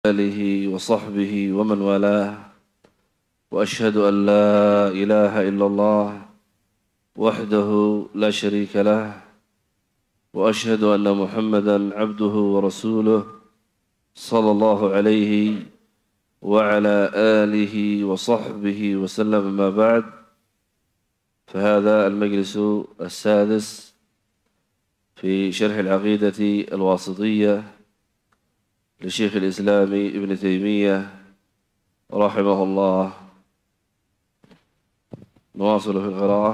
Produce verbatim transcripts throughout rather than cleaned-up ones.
آله وصحبه ومن والاه، وأشهد أن لا إله إلا الله وحده لا شريك له، وأشهد أن محمدًا عبده ورسوله صلى الله عليه وعلى آله وصحبه وسلم. ما بعد، فهذا المجلس السادس في شرح العقيدة الواسطية لشيخ الإسلام ابن تيمية رحمه الله. نواصل في القراءة.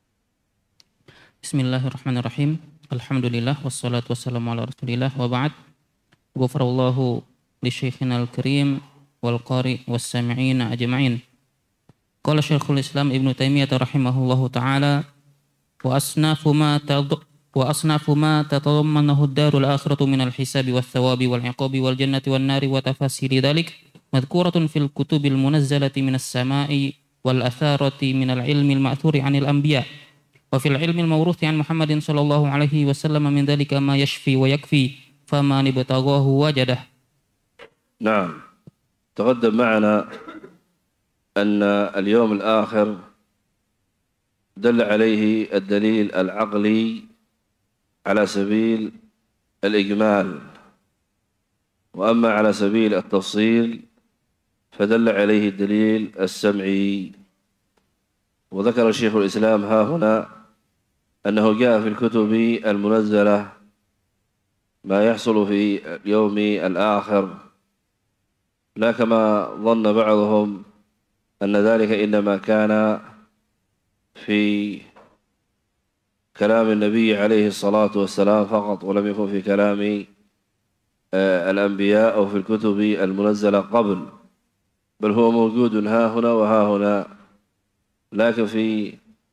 بسم الله الرحمن الرحيم. الحمد لله والصلاة والسلام على رسول الله وبعد. غفر الله لشيخنا الكريم والقارئ والسامعين أجمعين. قال شيخ الإسلام ابن تيمية رحمه الله تعالى: وأصناف ما وأصناف ما تتضمنه الدار الآخرة من الحساب والثواب والعقاب والجنة والنار وتفاصيل ذلك مذكورة في الكتب المنزلة من السماء والأثارة من العلم المأثور عن الأنبياء، وفي العلم الموروث عن محمد صلى الله عليه وسلم من ذلك ما يشفي ويكفي، فمن ابتغاه وجده. نعم، تقدم معنا أن اليوم الآخر دل عليه الدليل العقلي على سبيل الإجمال، وأما على سبيل التفصيل فدل عليه الدليل السمعي. وذكر شيخ الإسلام ها هنا أنه جاء في الكتب المنزلة ما يحصل في اليوم الآخر، لا كما ظن بعضهم أن ذلك إنما كان في كلام النبي عليه الصلاة والسلام فقط، ولم يكن في كلام الأنبياء أو في الكتب المنزلة قبل، بل هو موجود ها هنا وها هنا، لكن في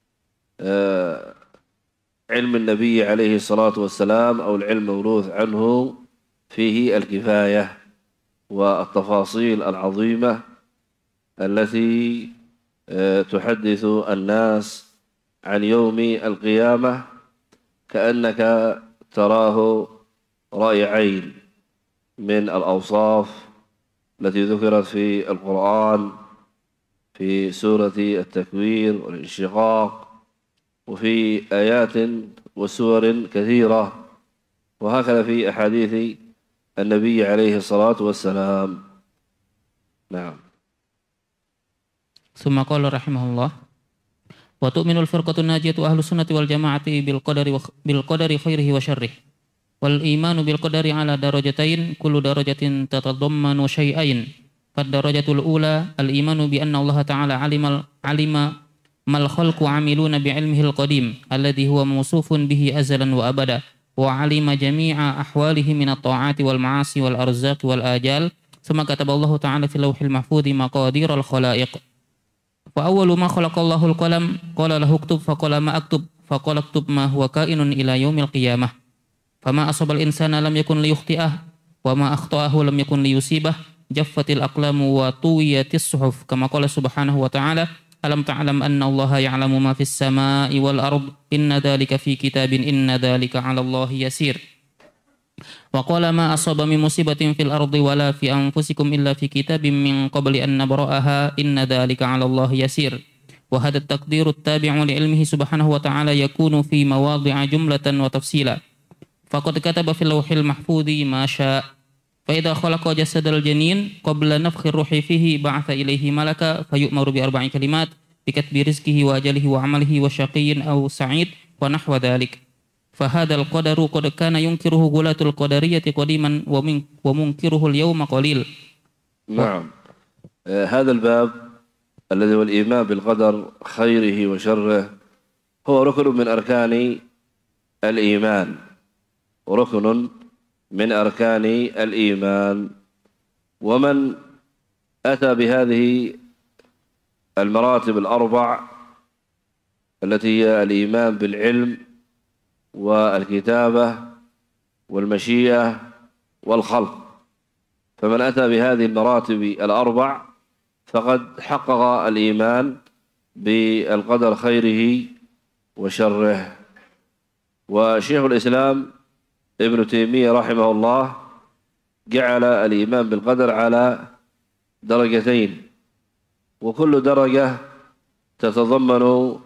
علم النبي عليه الصلاة والسلام أو العلم الموروث عنه فيه الكفاية والتفاصيل العظيمة التي تحدث الناس عن يوم القيامة كأنك تراه رأي عين من الأوصاف التي ذكرت في القرآن في سورة التكوير والانشقاق، وفي آيات وسور كثيرة، وهكذا في أحاديث النبي عليه الصلاة والسلام. نعم. ثم قال رحمه الله: وتؤمن الفرقة الناجية أهل السنة والجماعة بالقدر بالقدر خيره وشره، والإيمان بالقدر على درجتين، كل درجة تتضمن شيئين. فالدرجة الأولى الإيمان بأن الله تعالى علم علم ما الخلق عاملون بعلمه القديم الذي هو موصوف به أزلا وأبدا، وعلم جميع أحواله من الطاعات والمعاصي والأرزاق والآجال، ثم كتب الله تعالى في اللوح المحفوظ مقادير الخلائق. فأول ما خلق الله القلم قال له اكتب، فقال ما أكتب؟ فقال اكتب ما هو كائن إلى يوم القيامة. فما أصاب الإنسان لم يكن ليخطئه، وما أخطأه لم يكن ليصيبه. جفت الأقلام وطويت الصحف، كما قال سبحانه وتعالى: ألم تعلم أن الله يعلم ما في السماء والأرض، إن ذلك في كتاب، إن ذلك على الله يسير. وقال ما أصاب من مصيبة في الأرض ولا في أنفسكم إلا في كتاب من قبل أن نبرأها، إن ذلك على الله يسير. وهذا التقدير التابع لعلمه سبحانه وتعالى يكون في مواضع جملة وتفصيلا، فقد كتب في اللوح المحفوظ ما شاء. فإذا خلق جسد الجنين قبل نفخ الروح فيه بعث إليه ملكا فيؤمر بأربع كلمات بكتب رزقه وأجله وعمله وشقي أو سعيد ونحو ذلك. فهذا القدر قد كان ينكره غلاة القدرية قديما ومنكره اليوم قليل. نعم. آه هذا الباب الذي هو الإيمان بالقدر خيره وشره هو ركن من أركان الإيمان، ركن من أركان الإيمان. ومن أتى بهذه المراتب الأربع التي هي الإيمان بالعلم والكتابة والمشيئة والخلق، فمن أتى بهذه المراتب الأربع فقد حقق الإيمان بالقدر خيره وشره. وشيخ الإسلام ابن تيمية رحمه الله جعل الإيمان بالقدر على درجتين، وكل درجة تتضمن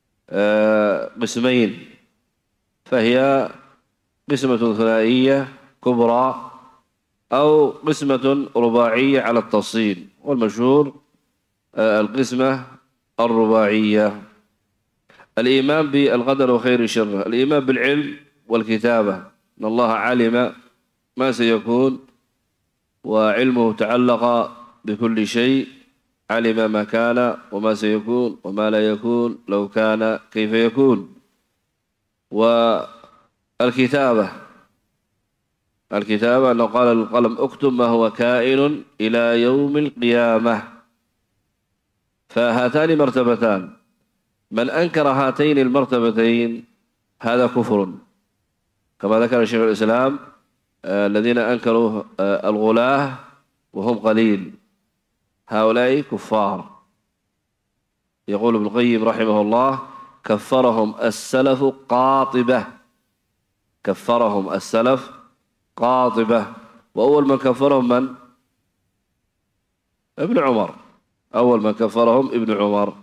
قسمين، فهي قسمة ثنائية كبرى أو قسمة رباعية على التفصيل، والمشهور القسمة الرباعية. الإيمان بالقدر وخير شره، الإيمان بالعلم والكتابة، أن الله علم ما سيكون وعلمه تعلق بكل شيء، علم ما كان وما سيكون وما لا يكون لو كان كيف يكون. والكتابة، الكتابة أنه قال للقلم اكتب ما هو كائن إلى يوم القيامة. فهاتان مرتبتان، من أنكر هاتين المرتبتين هذا كفر، كما ذكر شيخ الإسلام الذين أنكروا الغلاة وهم قليل، هؤلاء كفار. يقول ابن القيم رحمه الله كفرهم السلف قاطبة، كفرهم السلف قاطبة. وأول من كفرهم من؟ ابن عمر، أول من كفرهم ابن عمر.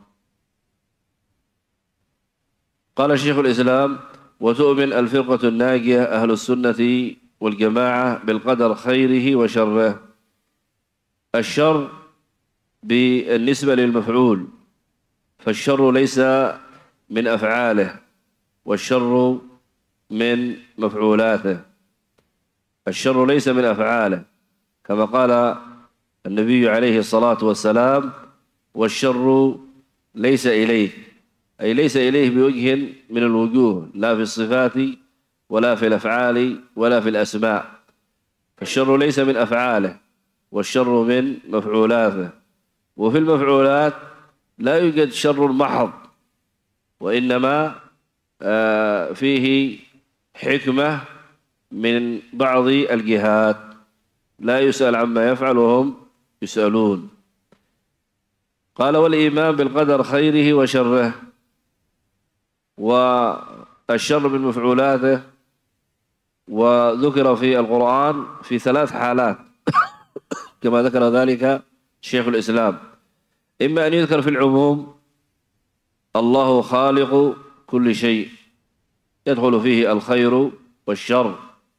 قال شيخ الإسلام وتؤمن الفرقة الناجية أهل السنة والجماعة بالقدر خيره وشره. الشر بالنسبة للمفعول، فالشر ليس من أفعاله والشر من مفعولاته. الشر ليس من أفعاله كما قال النبي عليه الصلاة والسلام والشر ليس إليه، أي ليس إليه بوجه من الوجوه، لا في الصفات ولا في الأفعال ولا في الأسماء. فالشر ليس من أفعاله والشر من مفعولاته. وفي المفعولات لا يوجد شر محض، وإنما فيه حكمة من بعض الجهات، لا يسأل عما يفعل وهم يسألون. قال والإيمان بالقدر خيره وشره. والشر من مفعولاته وذكر في القرآن في ثلاث حالات كما ذكر ذلك شيخ الإسلام. إما أن يذكر في العموم الله خالق كل شيء يدخل فيه الخير والشر،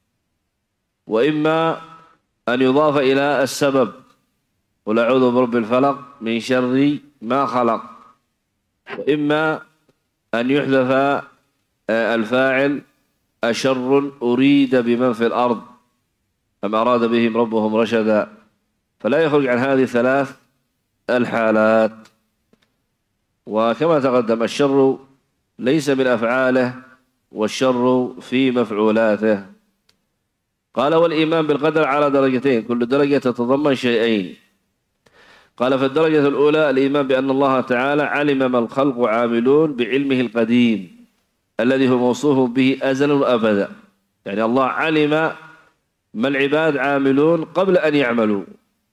وإما أن يضاف إلى السبب قل أعوذ برب الفلق من شر ما خلق، وإما أن يحذف الفاعل أشر أريد بمن في الأرض أم أراد بهم ربهم رشدا، فلا يخرج عن هذه الثلاث الحالات. وكما تقدم الشر ليس من أفعاله والشر في مفعولاته. قال والإيمان بالقدر على درجتين، كل درجة تتضمن شيئين. قال في الدرجة الأولى الإيمان بأن الله تعالى علم ما الخلق عاملون بعلمه القديم الذي هو موصوف به أزلا وأبدا، يعني الله علم ما العباد عاملون قبل أن يعملوا.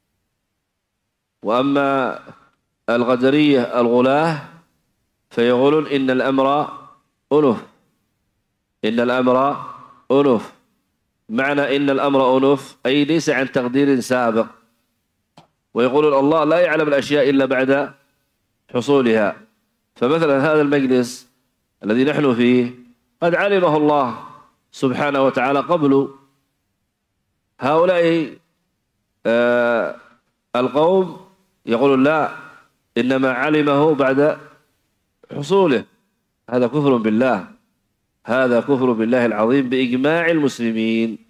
وأما القدرية الغلاة فيقولون إن الأمر أنف، إن الأمر أنف. معنى إن الأمر أنف أي ليس عن تقدير سابق، ويقولون الله لا يعلم الأشياء إلا بعد حصولها. فمثلا هذا المجلس الذي نحن فيه قد علمه الله سبحانه وتعالى قبل. هؤلاء آه القوم يقولون لا، إنما علمه بعد حصوله. هذا كفر بالله، هذا كفر بالله العظيم بإجماع المسلمين.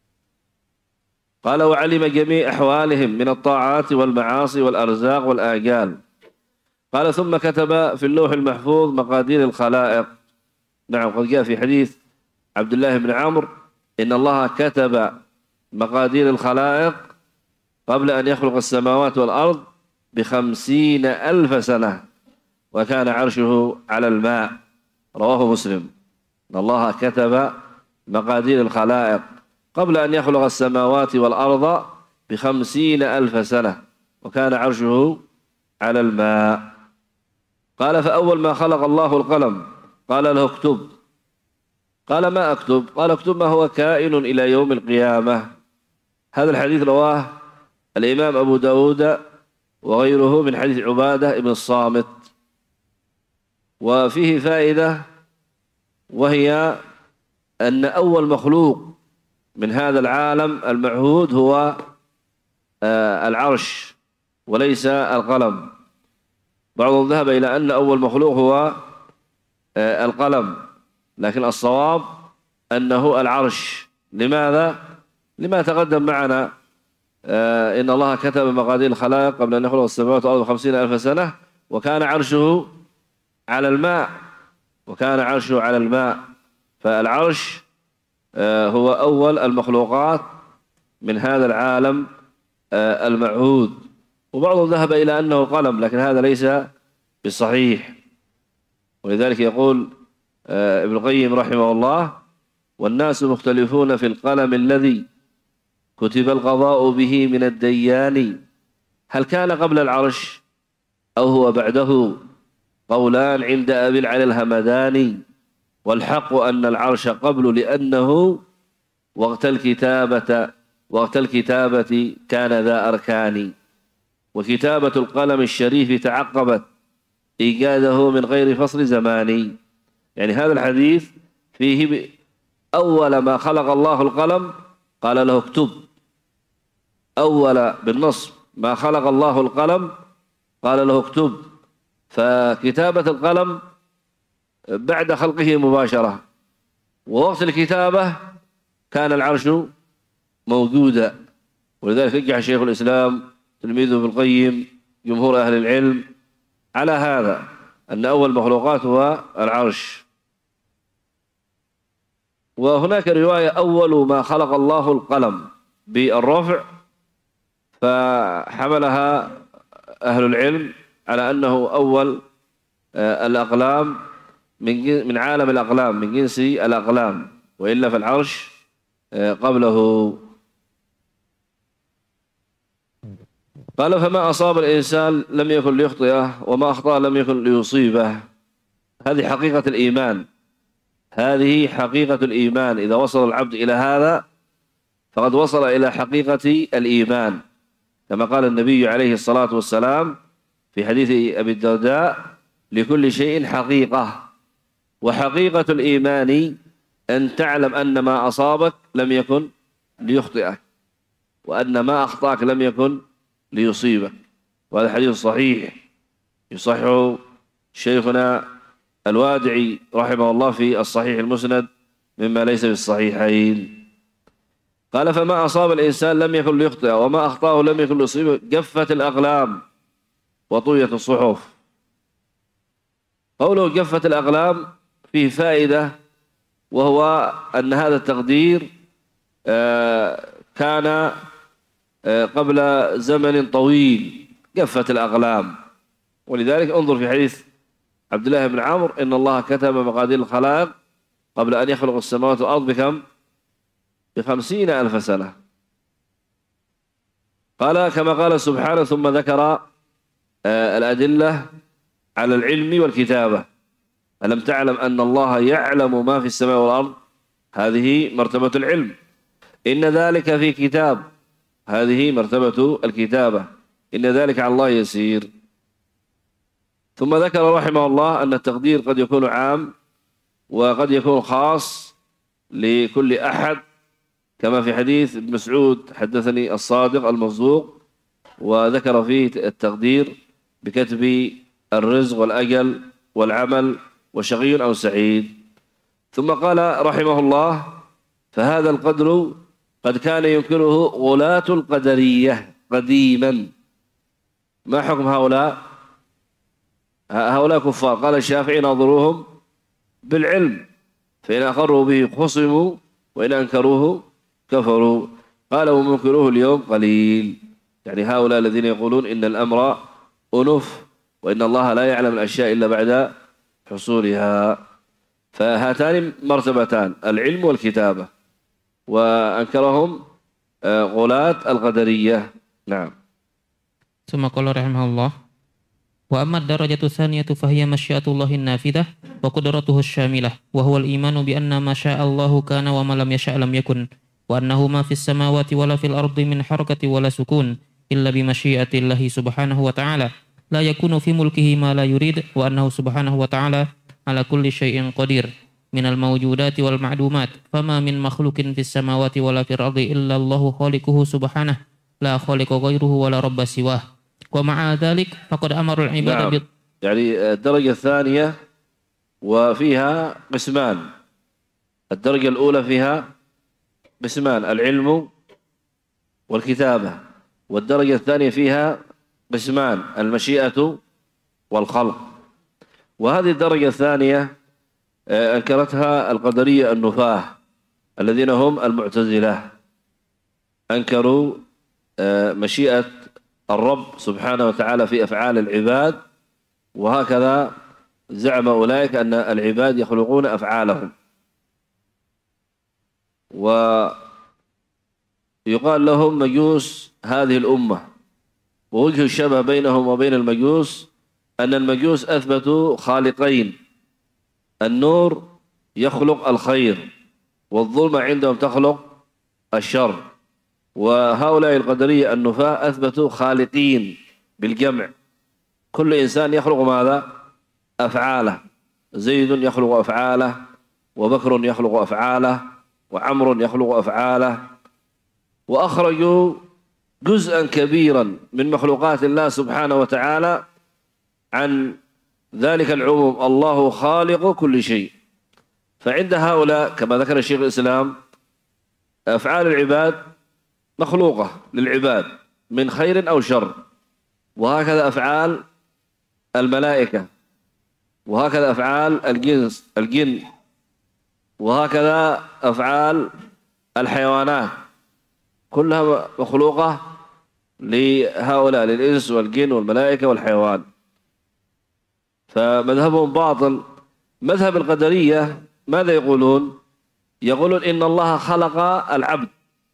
قال وعلم جميع أحوالهم من الطاعات والمعاصي والأرزاق والآجال. قال ثم كتب في اللوح المحفوظ مقادير الخلائق. نعم قد جاء في حديث عبد الله بن عمرو إن الله كتب مقادير الخلائق قبل أن يخلق السماوات والأرض بخمسين ألف سنة وكان عرشه على الماء، رواه مسلم. إن الله كتب مقادير الخلائق قبل أن يخلق السماوات والأرض بخمسين ألف سنة وكان عرشه على الماء. قال فأول ما خلق الله القلم قال له اكتب. قال ما أكتب؟ قال اكتب ما هو كائن إلى يوم القيامة. هذا الحديث رواه الإمام أبو داود وغيره من حديث عبادة بن الصامت، وفيه فائدة، وهي أن أول مخلوق من هذا العالم المعهود هو العرش وليس القلم. بعضهم ذهب إلى أن أول مخلوق هو القلم، لكن الصواب أنه العرش. لماذا؟ لما تقدم معنا، إن الله كتب مقادير الخلائق قبل أن يخلق السماوات والأرض خمسين ألف سنة، وكان عرشه على الماء وكان عرشه على الماء فالعرش هو أول المخلوقات من هذا العالم المعهود. وبعضهم ذهب إلى أنه قلم، لكن هذا ليس بالصحيح. ولذلك يقول ابن القيم رحمه الله: والناس مختلفون في القلم الذي كتب القضاء به من الديان، هل كان قبل العرش أو هو بعده؟ قولان عند أبي العلي الهمداني، والحق أن العرش قبل، لأنه وقت الكتابة وقت الكتابة كان ذا أركان، وكتابة القلم الشريف تعقبت إيجاده من غير فصل زماني. يعني هذا الحديث فيه أول ما خلق الله القلم قال له اكتب، أول بالنصب ما خلق الله القلم قال له اكتب، فكتابة القلم بعد خلقه مباشرة، ووقت الكتابة كان العرش موجودا. ولذلك رجح شيخ الإسلام تلميذه ابن القيم جمهور أهل العلم على هذا، أن أول مخلوقات هو العرش. وهناك رواية أول ما خلق الله القلم بالرفع، فحملها أهل العلم على أنه أول الأقلام من من عالم الأقلام، من جنس الأقلام، وإلا فالعرش قبله. قال: فما أصاب الإنسان لم يكن ليخطئه، وما أخطأ لم يكن ليصيبه. هذه حقيقة الإيمان، هذه حقيقة الإيمان. إذا وصل العبد إلى هذا فقد وصل إلى حقيقة الإيمان، كما قال النبي عليه الصلاة والسلام في حديث أبي الدرداء: لكل شيء حقيقة، وحقيقة الإيمان أن تعلم أن ما أصابك لم يكن ليخطئك، وأن ما أخطأك لم يكن ليصيبك. وهذا حديث صحيح يصححه شيخنا الوادعي رحمه الله في الصحيح المسند مما ليس في الصحيحين. قال: فما أصاب الإنسان لم يكن ليخطئ، وما أخطأه لم يكن ليصيبه، جفت الأقلام وطويت الصحف. قوله جفت الأقلام فيه فائدة، وهو أن هذا التقدير كان قبل زمن طويل، جفت الأقلام. ولذلك انظر في حديث عبد الله بن عمرو: إن الله كتب مقادير الخلائق قبل أن يخلق السماوات والأرض بكم؟ بخمسين ألف سنة. قال كما قال سبحانه: ثم ذكر الأدلة على العلم والكتابة. ألم تعلم أن الله يعلم ما في السماء والأرض؟ هذه مرتبة العلم. إن ذلك في كتاب، هذه مرتبة الكتابة. إن ذلك على الله يسير. ثم ذكر رحمه الله أن التقدير قد يكون عام وقد يكون خاص لكل أحد، كما في حديث ابن مسعود: حدثني الصادق المصدوق، وذكر فيه التقدير بكتب الرزق والأجل والعمل وشقي أو سعيد. ثم قال رحمه الله: فهذا القدر قد كان ينكره غلاة القدرية قديما. ما حكم هؤلاء؟ هؤلاء كفار. قال الشافعي: ناظروهم بالعلم، فإن أقروا به خصموا، وإن أنكروه كفروا. قال: ومنكروه اليوم قليل. يعني هؤلاء الذين يقولون إن الأمر أنف، وإن الله لا يعلم الأشياء إلا بعد حصولها. فهاتان مرتبتان، العلم والكتابة، وأنكرهم غلاة القدرية. نعم. ثم قال رحمه الله: وأما الدرجة الثانية فهي مشيئة الله النافذة وقدرته الشاملة، وهو الإيمان بأن ما شاء الله كان وما لم يشاء لم يكن، وأنه ما في السماوات ولا في الأرض من حركة ولا سكون إلا بمشيئة الله سبحانه وتعالى لا يكون في ملكه ما لا يريد، وأنه سبحانه وتعالى على كل شيء قدير من الموجودات والمعدومات، فما من مخلوق في السماوات ولا في الأرض إلا الله خالقه سبحانه لا خالق غيره ولا رب سواه. ومع ذلك فقد أمر العباد نعم. بال... يعني الدرجة الثانية وفيها قسمان. الدرجة الأولى فيها قسمان، العلم والكتابة، والدرجة الثانية فيها قسمان، المشيئة والخلق. وهذه الدرجة الثانية أنكرتها القدرية النفاة الذين هم المعتزلة، أنكروا مشيئة الرب سبحانه وتعالى في أفعال العباد، وهكذا زعم أولئك أن العباد يخلقون أفعالهم. ويقال لهم مجوس هذه الأمة، ووجه الشبه بينهم وبين المجوس أن المجوس أثبتوا خالقين، النور يخلق الخير والظلمة عندهم تخلق الشر، وهؤلاء القدرية النفاة أثبتوا خالقين بالجمع، كل إنسان يخلق ماذا؟ أفعاله، زيد يخلق أفعاله، وبكر يخلق أفعاله، وعمر يخلق أفعاله. وأخرجوا جزءا كبيرا من مخلوقات الله سبحانه وتعالى عن ذلك العموم، الله خالق كل شيء. فعند هؤلاء كما ذكر الشيخ الإسلام أفعال العباد مخلوقة للعباد من خير أو شر، وهكذا أفعال الملائكة، وهكذا أفعال الجنس الجن، وهكذا أفعال الحيوانات، كلها مخلوقة لهؤلاء، للإنس والجن والملائكة والحيوان. فمذهبهم باطل. مذهب القدرية ماذا يقولون؟ يقولون إن الله خلق العبد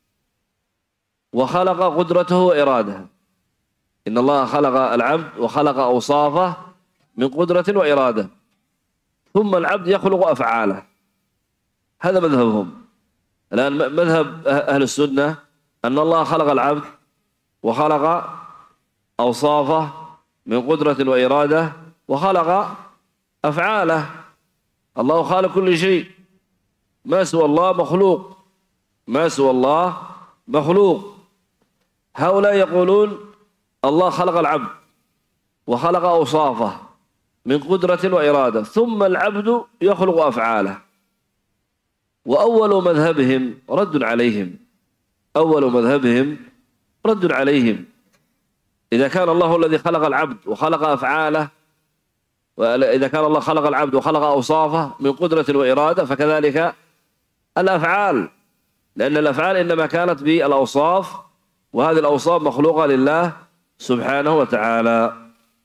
وخلق قدرته وإرادته، إن الله خلق العبد وخلق أوصافه من قدرة وإرادة، ثم العبد يخلق أفعاله. هذا مذهبهم. الآن مذهب أهل السنة أن الله خلق العبد وخلق أوصافه من قدرة وإرادة وخلق أفعاله. الله خالق كل شيء، ما سوى الله مخلوق، ما سوى الله مخلوق. هؤلاء يقولون الله خلق العبد وخلق أوصافه من قدرة وإرادة، ثم العبد يخلق أفعاله. وأول مذهبهم رد عليهم، أول مذهبهم رد عليهم. إذا كان الله الذي خلق العبد وخلق أفعاله، وإذا كان الله خلق العبد وخلق أوصافه من قدرة وإرادة، فكذلك الأفعال، لأن الأفعال إنما كانت بالأوصاف، وهذه الأوصاف مخلوقة لله سبحانه وتعالى.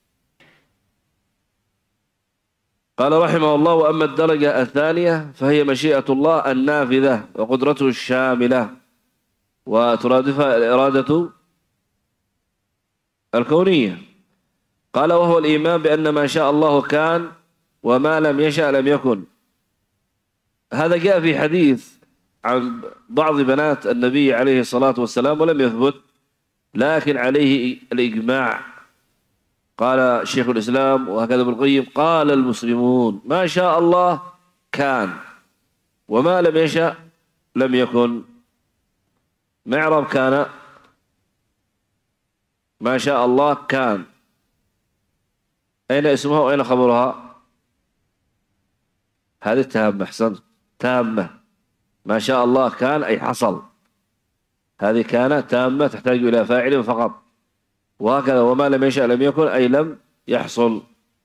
قال رحمه الله: وأما الدرجة الثانية فهي مشيئة الله النافذة وقدرته الشاملة، وترادفها الإرادة الكونية. قال: وهو الإيمان بأن ما شاء الله كان وما لم يشأ لم يكن. هذا جاء في حديث عن بعض بنات النبي عليه الصلاة والسلام ولم يثبت، لكن عليه الإجماع. قال شيخ الإسلام وهكذا ابن القيم: قال المسلمون ما شاء الله كان وما لم يشأ لم يكن. معرب كان ما شاء الله كان، أين اسمها وأين خبرها؟ هذه التامة. أحسنت، تامة. ما شاء الله كان أي حصل، هذه كان تامة تحتاج إلى فاعل فقط. وهكذا وما لم يشأ لم يكن أي لم يحصل.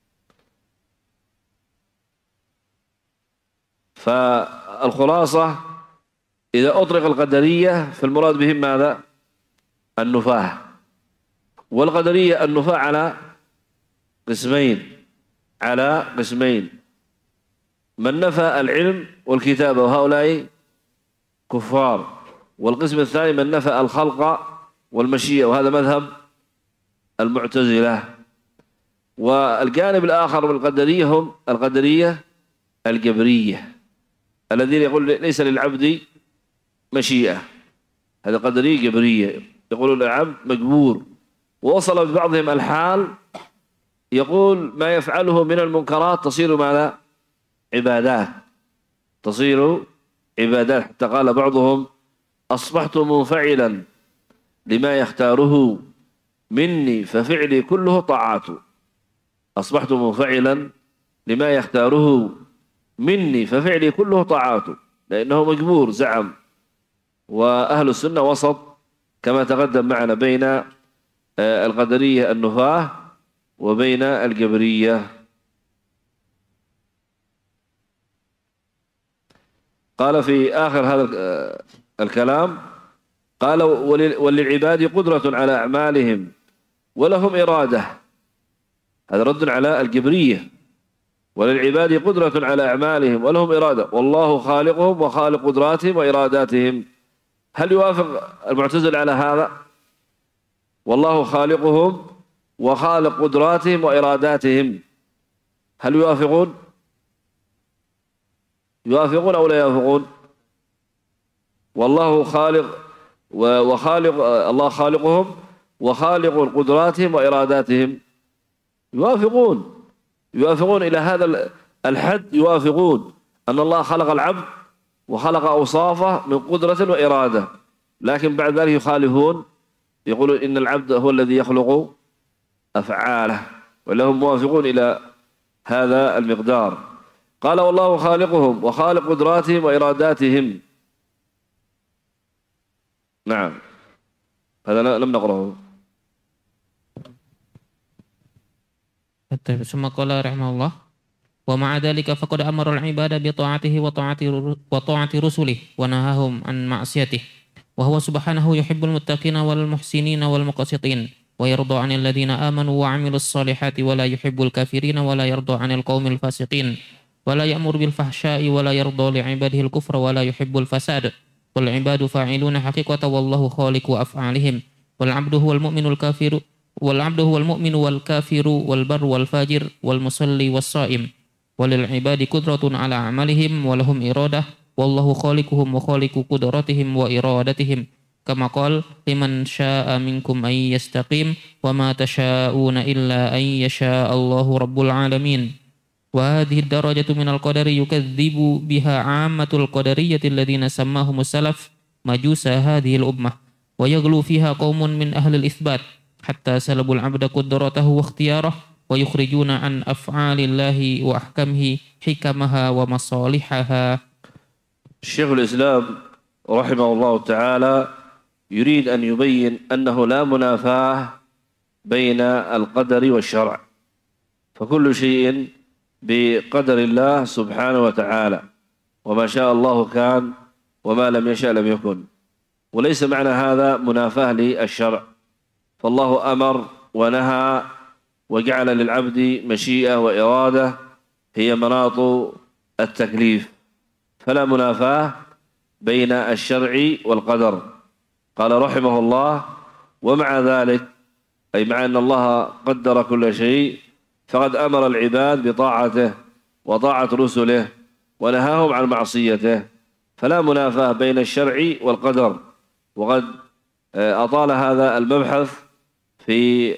فالخلاصة إذا أطلق القدرية فالمراد بهم ماذا؟ النفاة. والقدرية النفاة على قسمين، على قسمين: من نفى العلم والكتابة وهؤلاء كفار، والقسم الثاني من نفى الخلق والمشيئة، وهذا مذهب المعتزلة. والجانب الآخر من القدرية هم القدرية الجبرية الذين يقول ليس للعبد مشيئة، هذا قدرية جبرية. يقول العبد مجبور. ووصل ببعضهم الحال يقول ما يفعله من المنكرات تصير ماذا؟ عبادات، تصير عبادات، حتى قال بعضهم أصبحت منفعلا لما يختاره مني ففعلي كله طاعات. أصبحت منفعلا لما يختاره مني ففعلي كله طاعات، لأنه مجبور زعم. وأهل السنة وسط كما تقدم معنا بين القدرية النفاة وبين الجبرية. قال في آخر هذا الكلام قال وللعباد قدرة على أعمالهم ولهم إرادة. هذا رد على الجبرية. وللعباد قدرة على أعمالهم ولهم إرادة والله خالقهم وخالق قدراتهم وإراداتهم. هل يوافق المعتزلة على هذا؟ والله خالقهم وخالق قدراتهم وإراداتهم، هل يوافقون؟ يوافقون أو لا يوافقون؟ والله خالق وخالق، الله خالقهم وخالق قدراتهم وإراداتهم، يوافقون يوافقون إلى هذا الحد. يوافقون أن الله خلق العبد وخلق أوصافه من قدرة وإرادة، لكن بعد ذلك يخالفون، يقولون إن العبد هو الذي يخلق أفعاله، ولهم موافقون إلى هذا المقدار. قال والله خالقهم وخالق قدراتهم وإراداتهم. نعم، هذا لم نقرأه. ثم قال رحمه الله ومع ذلك فقد أمر العباد بطاعته وطاعة رسله ونهاهم عن معصيته، وهو سبحانه يحب المتقين والمحسنين والمقسطين، ويرضى عن الذين آمنوا وعملوا الصالحات، ولا يحب الكافرين ولا يرضى عن القوم الفاسقين، ولا يأمر بالفحشاء ولا يرضى لعباده الكفر ولا يحب الفساد. والعباد فاعلون حقيقة والله خالق أفعالهم. والعبد هو المؤمن الكافر والعبد هو المؤمن والكافر والبر والفاجر والمصلي والصائم. وللعباد قدرة على أعمالهم ولهم إرادة والله خالقهم وخالق قدرتهم وإرادتهم، كما قال لمن شاء منكم أن يستقيم وما تشاءون إلا أن يشاء الله رب العالمين. وهذه الدرجة من القدر يكذب بها عامة القدرية الذين سماهم السلف مجوس هذه الأمة، ويغلو فيها قوم من أهل الإثبات حتى سلبوا العبد قدرته واختياره، ويخرجون عن أفعال الله وأحكامه حكمها ومصالحها. الشيخ الإسلام رحمه الله تعالى يريد أن يبين أنه لا منافاة بين القدر والشرع، فكل شيء بقدر الله سبحانه وتعالى، وما شاء الله كان وما لم يشاء لم يكن. وليس معنى هذا منافاة للشرع، فالله أمر ونهى وجعل للعبد مشيئة وإرادة هي مناط التكليف، فلا منافاة بين الشرع والقدر. قال رحمه الله ومع ذلك، أي مع أن الله قدر كل شيء، فقد أمر العباد بطاعته وطاعة رسله ونهاهم عن معصيته، فلا منافاة بين الشرع والقدر. وقد أطال هذا المبحث في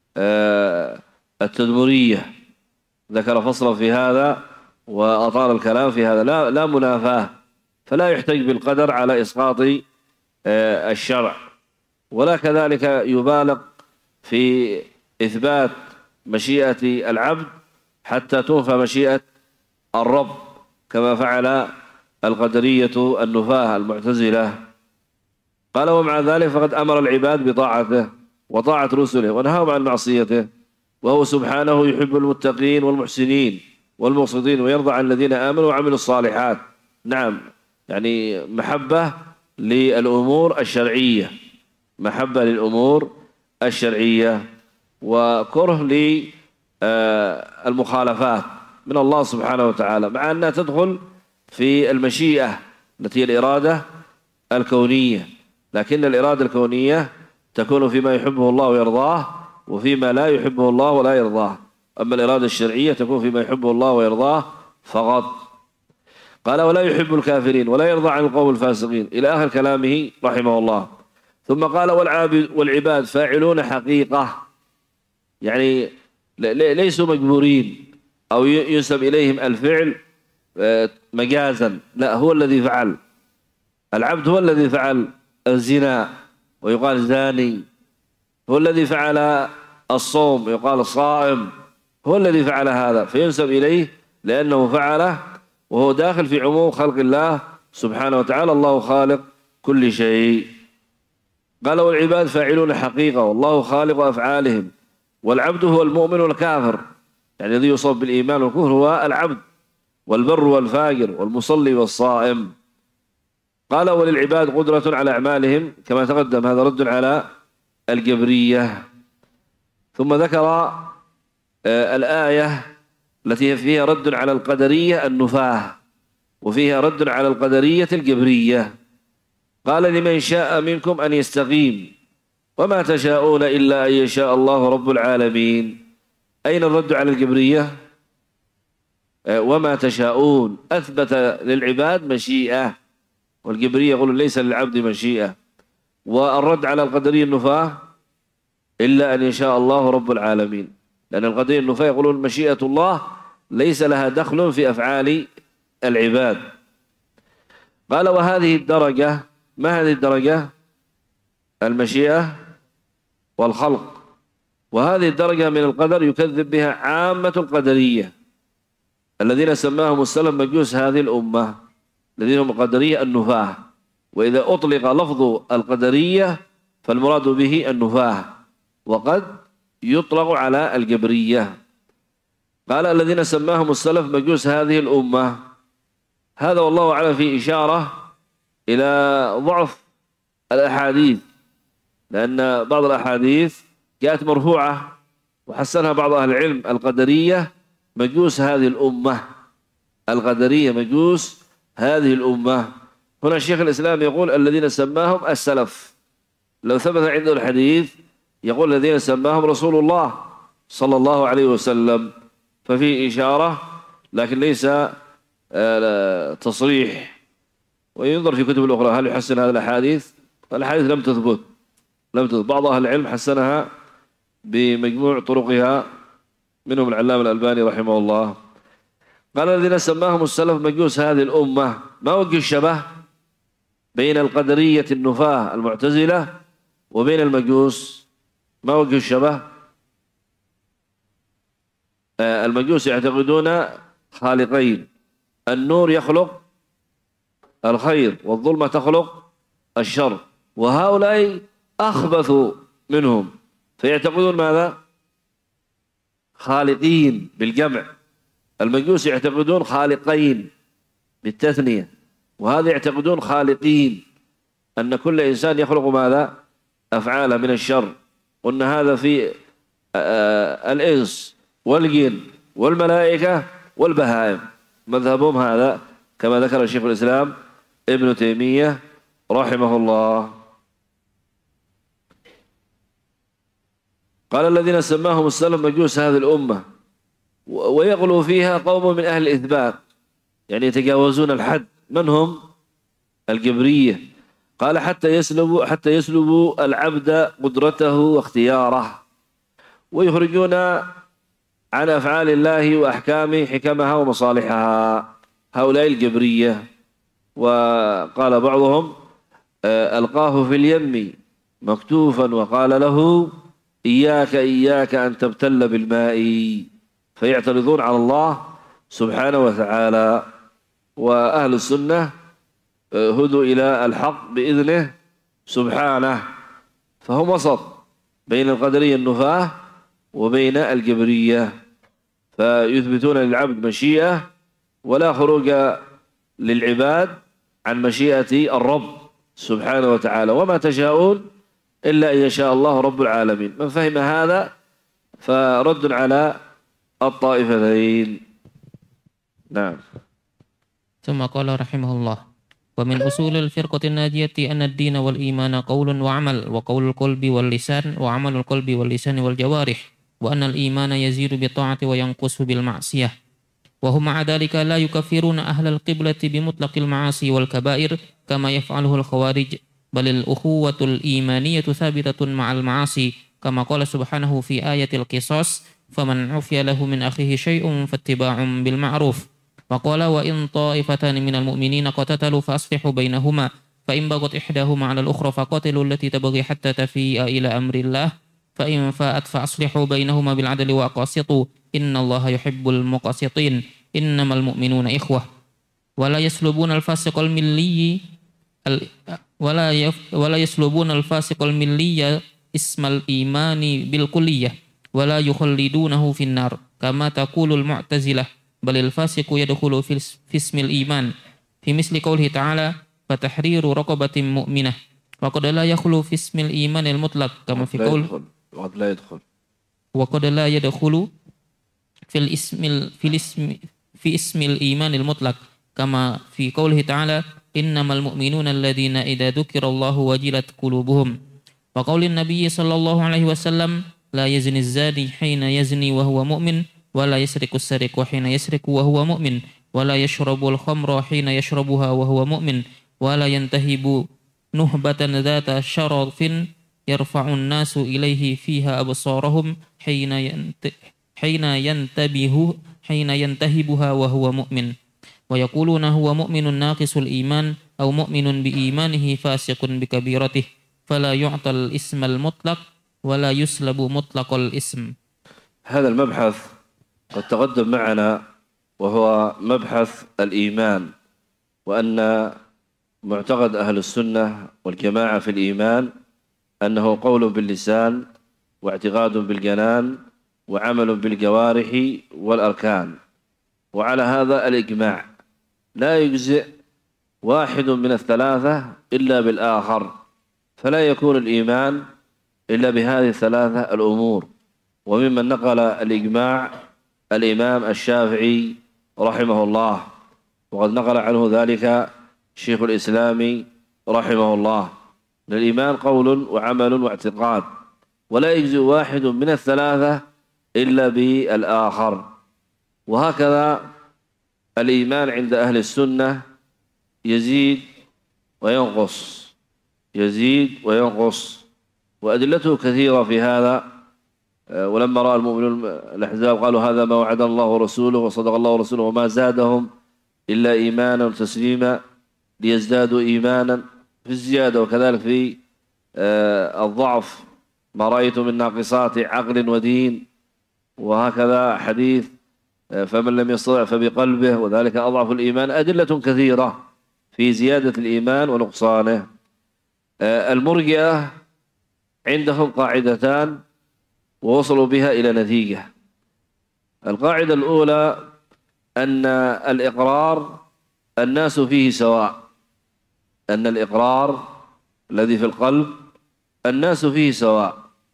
التدمرية، ذكر فصلا في هذا وأطال الكلام في هذا. لا, لا منافاة، فلا يحتج بالقدر على إسقاط الشرع، ولا كذلك يبالغ في إثبات مشيئة العبد حتى تنفى مشيئة الرب، كما فعل القدرية النفاة المعتزلة. قال ومع ذلك فقد أمر العباد بطاعته وطاعة رسله ونهاهم عن معصيته، وهو سبحانه يحب المتقين والمحسنين والمقسطين، ويرضى عن الذين آمنوا وعملوا الصالحات. نعم، يعني محبة للأمور الشرعية، محبة للأمور الشرعية، وكره للمخالفات من الله سبحانه وتعالى، مع أنها تدخل في المشيئة التي هي الإرادة الكونية، لكن الإرادة الكونية تكون فيما يحبه الله ويرضاه وفيما لا يحبه الله ولا يرضاه، أما الإرادة الشرعية تكون فيما يحبه الله ويرضاه فقط. قال ولا يحب الكافرين ولا يرضى عن القوم الفاسقين إلى آخر كلامه رحمه الله. ثم قال والعابد والعباد فاعلون حقيقة، يعني ليسوا مجبورين أو ينسب إليهم الفعل مجازا، لا، هو الذي فعل. العبد هو الذي فعل الزنا ويقال زاني، هو الذي فعل الصوم يقال الصائم، هو الذي فعل هذا فينسب إليه لأنه فعله، وهو داخل في عموم خلق الله سبحانه وتعالى، الله خالق كل شيء. قال والعباد فاعلون حقيقة والله خالق أفعالهم، والعبد هو المؤمن والكافر، يعني الذي يصاب بالإيمان والكفر هو العبد، والبر والفاجر والمصلي والصائم. قال وللعباد قدرة على أعمالهم كما تقدم، هذا رد على الجبرية. ثم ذكر الآية التي فيها رد على القدرية النفاة، وفيها رد على القدرية الجبرية. قال لمن شاء منكم أن يستقيم وما تشاءون إلا أن يشاء الله رب العالمين. أين الرد على الجبرية؟ وما تشاءون أثبت للعباد مشيئة، والجبرية يقول ليس للعبد مشيئة. والرد على القدرية النفاة إلا أن يشاء الله رب العالمين، لأن القدرية النفاة يقولون مشيئة الله ليس لها دخل في أفعال العباد. قال وهذه الدرجة، ما هذه الدرجة؟ المشيئة والخلق، وهذه الدرجة من القدر يكذب بها عامة القدرية الذين سماهم السلف مجوس هذه الأمة، الذين هم القدرية النفاة. وإذا أطلق لفظ القدرية فالمراد به النفاة، وقد يطلق على الجبرية. قال الذين سماهم السلف مجوس هذه الأمة، هذا والله أعلم في إشارة إلى ضعف الأحاديث، لأن بعض الأحاديث جاءت مرفوعة وحسنها بعض أهل العلم القدرية مجوس هذه الأمة، القدرية مجوس هذه الأمة. هنا الشيخ الإسلام يقول الذين سماهم السلف، لو ثبت عنده الحديث يقول الذين سماهم رسول الله صلى الله عليه وسلم، ففي إشارة لكن ليس تصريح. وينظر في كتب الأخرى هل يحسن هذه الأحاديث؟ الأحاديث لم تثبت لم تثبت بعض أهل العلم حسنها بمجموع طرقها، منهم العلامة الألباني رحمه الله. قال الذين سماهم السلف مجوس هذه الأمة، ما وجه الشبه بين القدرية النفاة المعتزلة وبين المجوس؟ ما وجه الشبه؟ آه المجوس يعتقدون خالقين، النور يخلق الخير والظلمة تخلق الشر، وهؤلاء أخبث منهم فيعتقدون ماذا؟ خالقين بالجمع. المجوس يعتقدون خالقين بالتثنية، وهذا يعتقدون خالقين، أن كل إنسان يخلق ماذا؟ أفعاله من الشر. قلنا هذا في الإنس والجن والملائكة والبهائم، مذهبهم هذا كما ذكر الشيخ الإسلام ابن تيمية رحمه الله. قال الذين سماهم السلف مجوس هذه الأمة، ويغلو فيها قوم من أهل الإثبات، يعني يتجاوزون الحد. من هم؟ الجبرية. قال حتى يسلبوا حتى يسلبوا العبد قدرته واختياره، ويخرجون عن أفعال الله وأحكامه حكمها ومصالحها، هؤلاء الجبرية. وقال بعضهم ألقاه في اليم مكتوفا وقال له إياك إياك أن تبتل بالماء، فيعترضون على الله سبحانه وتعالى. وأهل السنة هدوا إلى الحق بإذنه سبحانه، فهم وسط بين القدرية النفاة وبين الجبرية، فيثبتون للعبد مشيئة ولا خروج للعباد عن مشيئة الرب سبحانه وتعالى، وما تشاءون إلا أن يشاء الله رب العالمين. من فهم هذا فرد على الطائفتين. نعم. ثم قال رحمه الله: ومن أصول الفرقة الناجية أن الدين والإيمان قول وعمل، وقول القلب واللسان وعمل القلب واللسان والجوارح، وأن الإيمان يزيد بالطاعة وينقص بالمعصية. وهم مع ذلك لا يكفرون أهل القبلة بمطلق المعاصي والكبائر كما يفعله الخوارج، بل الأخوة الإيمانية ثابتة مع المعاصي كما قال سبحانه في آية القصاص: فمن عفي له من أخيه شيء فاتباع بالمعروف. وقال: وإن طائفتان من المؤمنين اقتتلوا فأصلحوا بينهما فإن بغت إحداهما على الأخرى فقاتلوا التي تبغي حتى تفيء إلى أمر الله فإن فاءت فأصلحوا بينهما بالعدل وأقسطوا إن الله يحب المقسطين إنما المؤمنون إخوة. ولا يسلبون الفاسق الملي ولا يف ولا يسلبون الفاسق الملي اسم الإيمان بالكلية ولا يخلدونه في النار كما تقول المعتزلة، بل الفاسق يدخل في اسم الإيمان في مثل قوله تعالى: فتحرير رقبة مؤمنة، وقد لا يخلو في اسم الإيمان المطلق كما في قول وقد لا يدخل وقد لا يدخل في الاسم في الاسم في اسم الإيمان المطلق كما في قوله تعالى: إنما المؤمنون الذين إذا ذكر الله وجلت قلوبهم، وقول النبي صلى الله عليه وسلم: لا يزني الزاني حين يزني وهو مؤمن ولا يسرق السارق حين يسرق وهو مؤمن ولا يشرب الخمر حين يشربها وهو مؤمن ولا ينتهب نهبة ذات شرف يرفع الناس إليه فيها أبصارهم حين حين ينتبه حين ينتهبها وهو مؤمن، ويقولون هو مؤمن ناقص الإيمان أو مؤمن بإيمانه فاسق بكبيرته، فلا يعطى الاسم المطلق ولا يسلب مطلق الاسم. هذا المبحث قد تقدم معنا وهو مبحث الإيمان، وأن معتقد أهل السنة والجماعة في الإيمان أنه قول باللسان واعتقاد بالجنان وعمل بالجوارح والأركان، وعلى هذا الإجماع لا يجزئ واحد من الثلاثة إلا بالآخر، فلا يكون الإيمان إلا بهذه الثلاثة الأمور. وممن نقل الإجماع الإمام الشافعي رحمه الله، وقد نقل عنه ذلك شيخ الإسلام رحمه الله. الإيمان قول وعمل واعتقاد، ولا يجزئ واحد من الثلاثة إلا بالآخر. وهكذا الإيمان عند أهل السنة يزيد وينقص يزيد وينقص وأدلته كثيرة في هذا. ولما رأى المؤمنون الأحزاب قالوا هذا ما وعد الله ورسوله وصدق الله ورسوله وما زادهم إلا إيمانا وتسليما ليزدادوا إيمانا في الزيادة. وكذلك في الضعف ما رأيت من ناقصات عقل ودين، وهكذا حديث فمن لم يستطع فبقلبه وذلك أضعف الإيمان. أدلة كثيرة في زيادة الإيمان ونقصانه. المرجئة عندهم قاعدتان ووصلوا بها إلى نتيجة. القاعدة الأولى أن الإقرار الناس فيه سواء، أن الإقرار الذي في القلب الناس فيه سواء.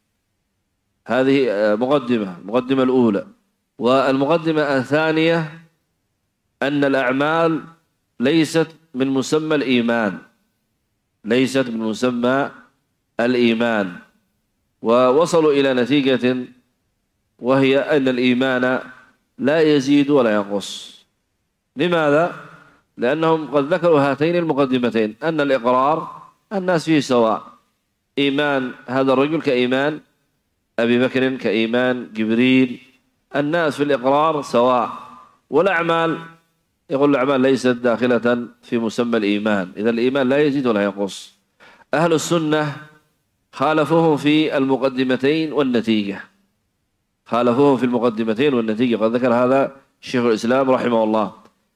هذه مقدمة المقدمة الأولى. والمقدمة الثانية أن الأعمال ليست من مسمى الإيمان ليست من مسمى الإيمان ووصلوا إلى نتيجة وهي أن الإيمان لا يزيد ولا ينقص. لماذا؟ لأنهم قد ذكروا هاتين المقدمتين، أن الإقرار الناس فيه سواء، إيمان هذا الرجل كإيمان أبي بكر كإيمان جبريل، الناس في الإقرار سواء. والأعمال يقول الأعمال ليست داخلة في مسمى الإيمان، إذا الإيمان لا يزيد ولا ينقص. أهل السنة خالفوهم في المقدمتين والنتيجة خالفوهم في المقدمتين والنتيجة قد ذكر هذا شيخ الإسلام رحمه الله.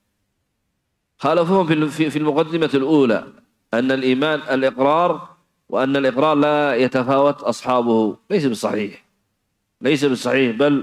خالفوهم في المقدمة الأولى أن الإيمان الإقرار، وأن الإقرار لا يتفاوت أصحابه. ليس بالصحيح ليس بالصحيح بل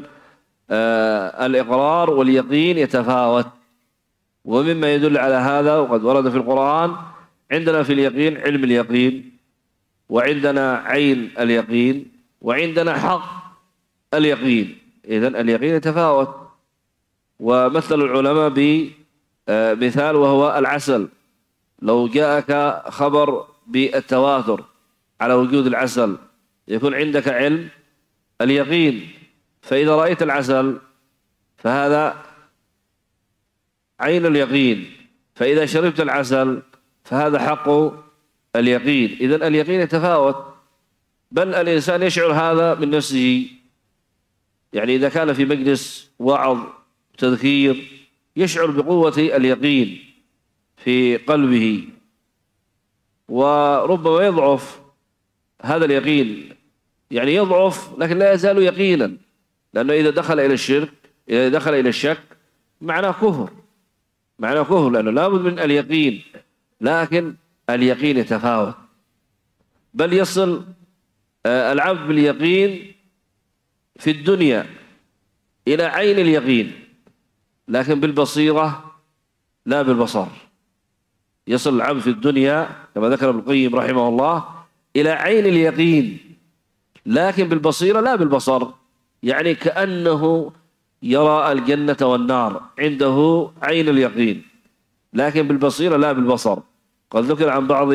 آه الإقرار واليقين يتفاوت. ومما يدل على هذا وقد ورد في القرآن عندنا في اليقين علم اليقين، وعندنا عين اليقين، وعندنا حق اليقين. إذن اليقين يتفاوت. ومثل العلماء بمثال وهو العسل. لو جاءك خبر بالتواتر على وجود العسل يكون عندك علم اليقين، فإذا رأيت العسل فهذا عين اليقين. فإذا شربت العسل فهذا حق اليقين. إذن اليقين يتفاوت، بل الإنسان يشعر هذا من نفسه. يعني إذا كان في مجلس وعظ تذكير يشعر بقوة اليقين في قلبه، وربما يضعف هذا اليقين، يعني يضعف لكن لا يزال يقينا، لأنه إذا دخل إلى الشرك، إذا دخل إلى الشك معناه كفر، معناه كفر، لأنه لابد من اليقين. لكن اليقين يتفاوت، بل يصل العبد باليقين في الدنيا إلى عين اليقين، لكن بالبصيرة لا بالبصر. يصل العبد في الدنيا كما ذكر ابن القيم رحمه الله إلى عين اليقين، لكن بالبصيرة لا بالبصر. يعني كأنه يرى الجنة والنار، عنده عين اليقين، لكن بالبصيرة لا بالبصر. قد ذكر عن بعض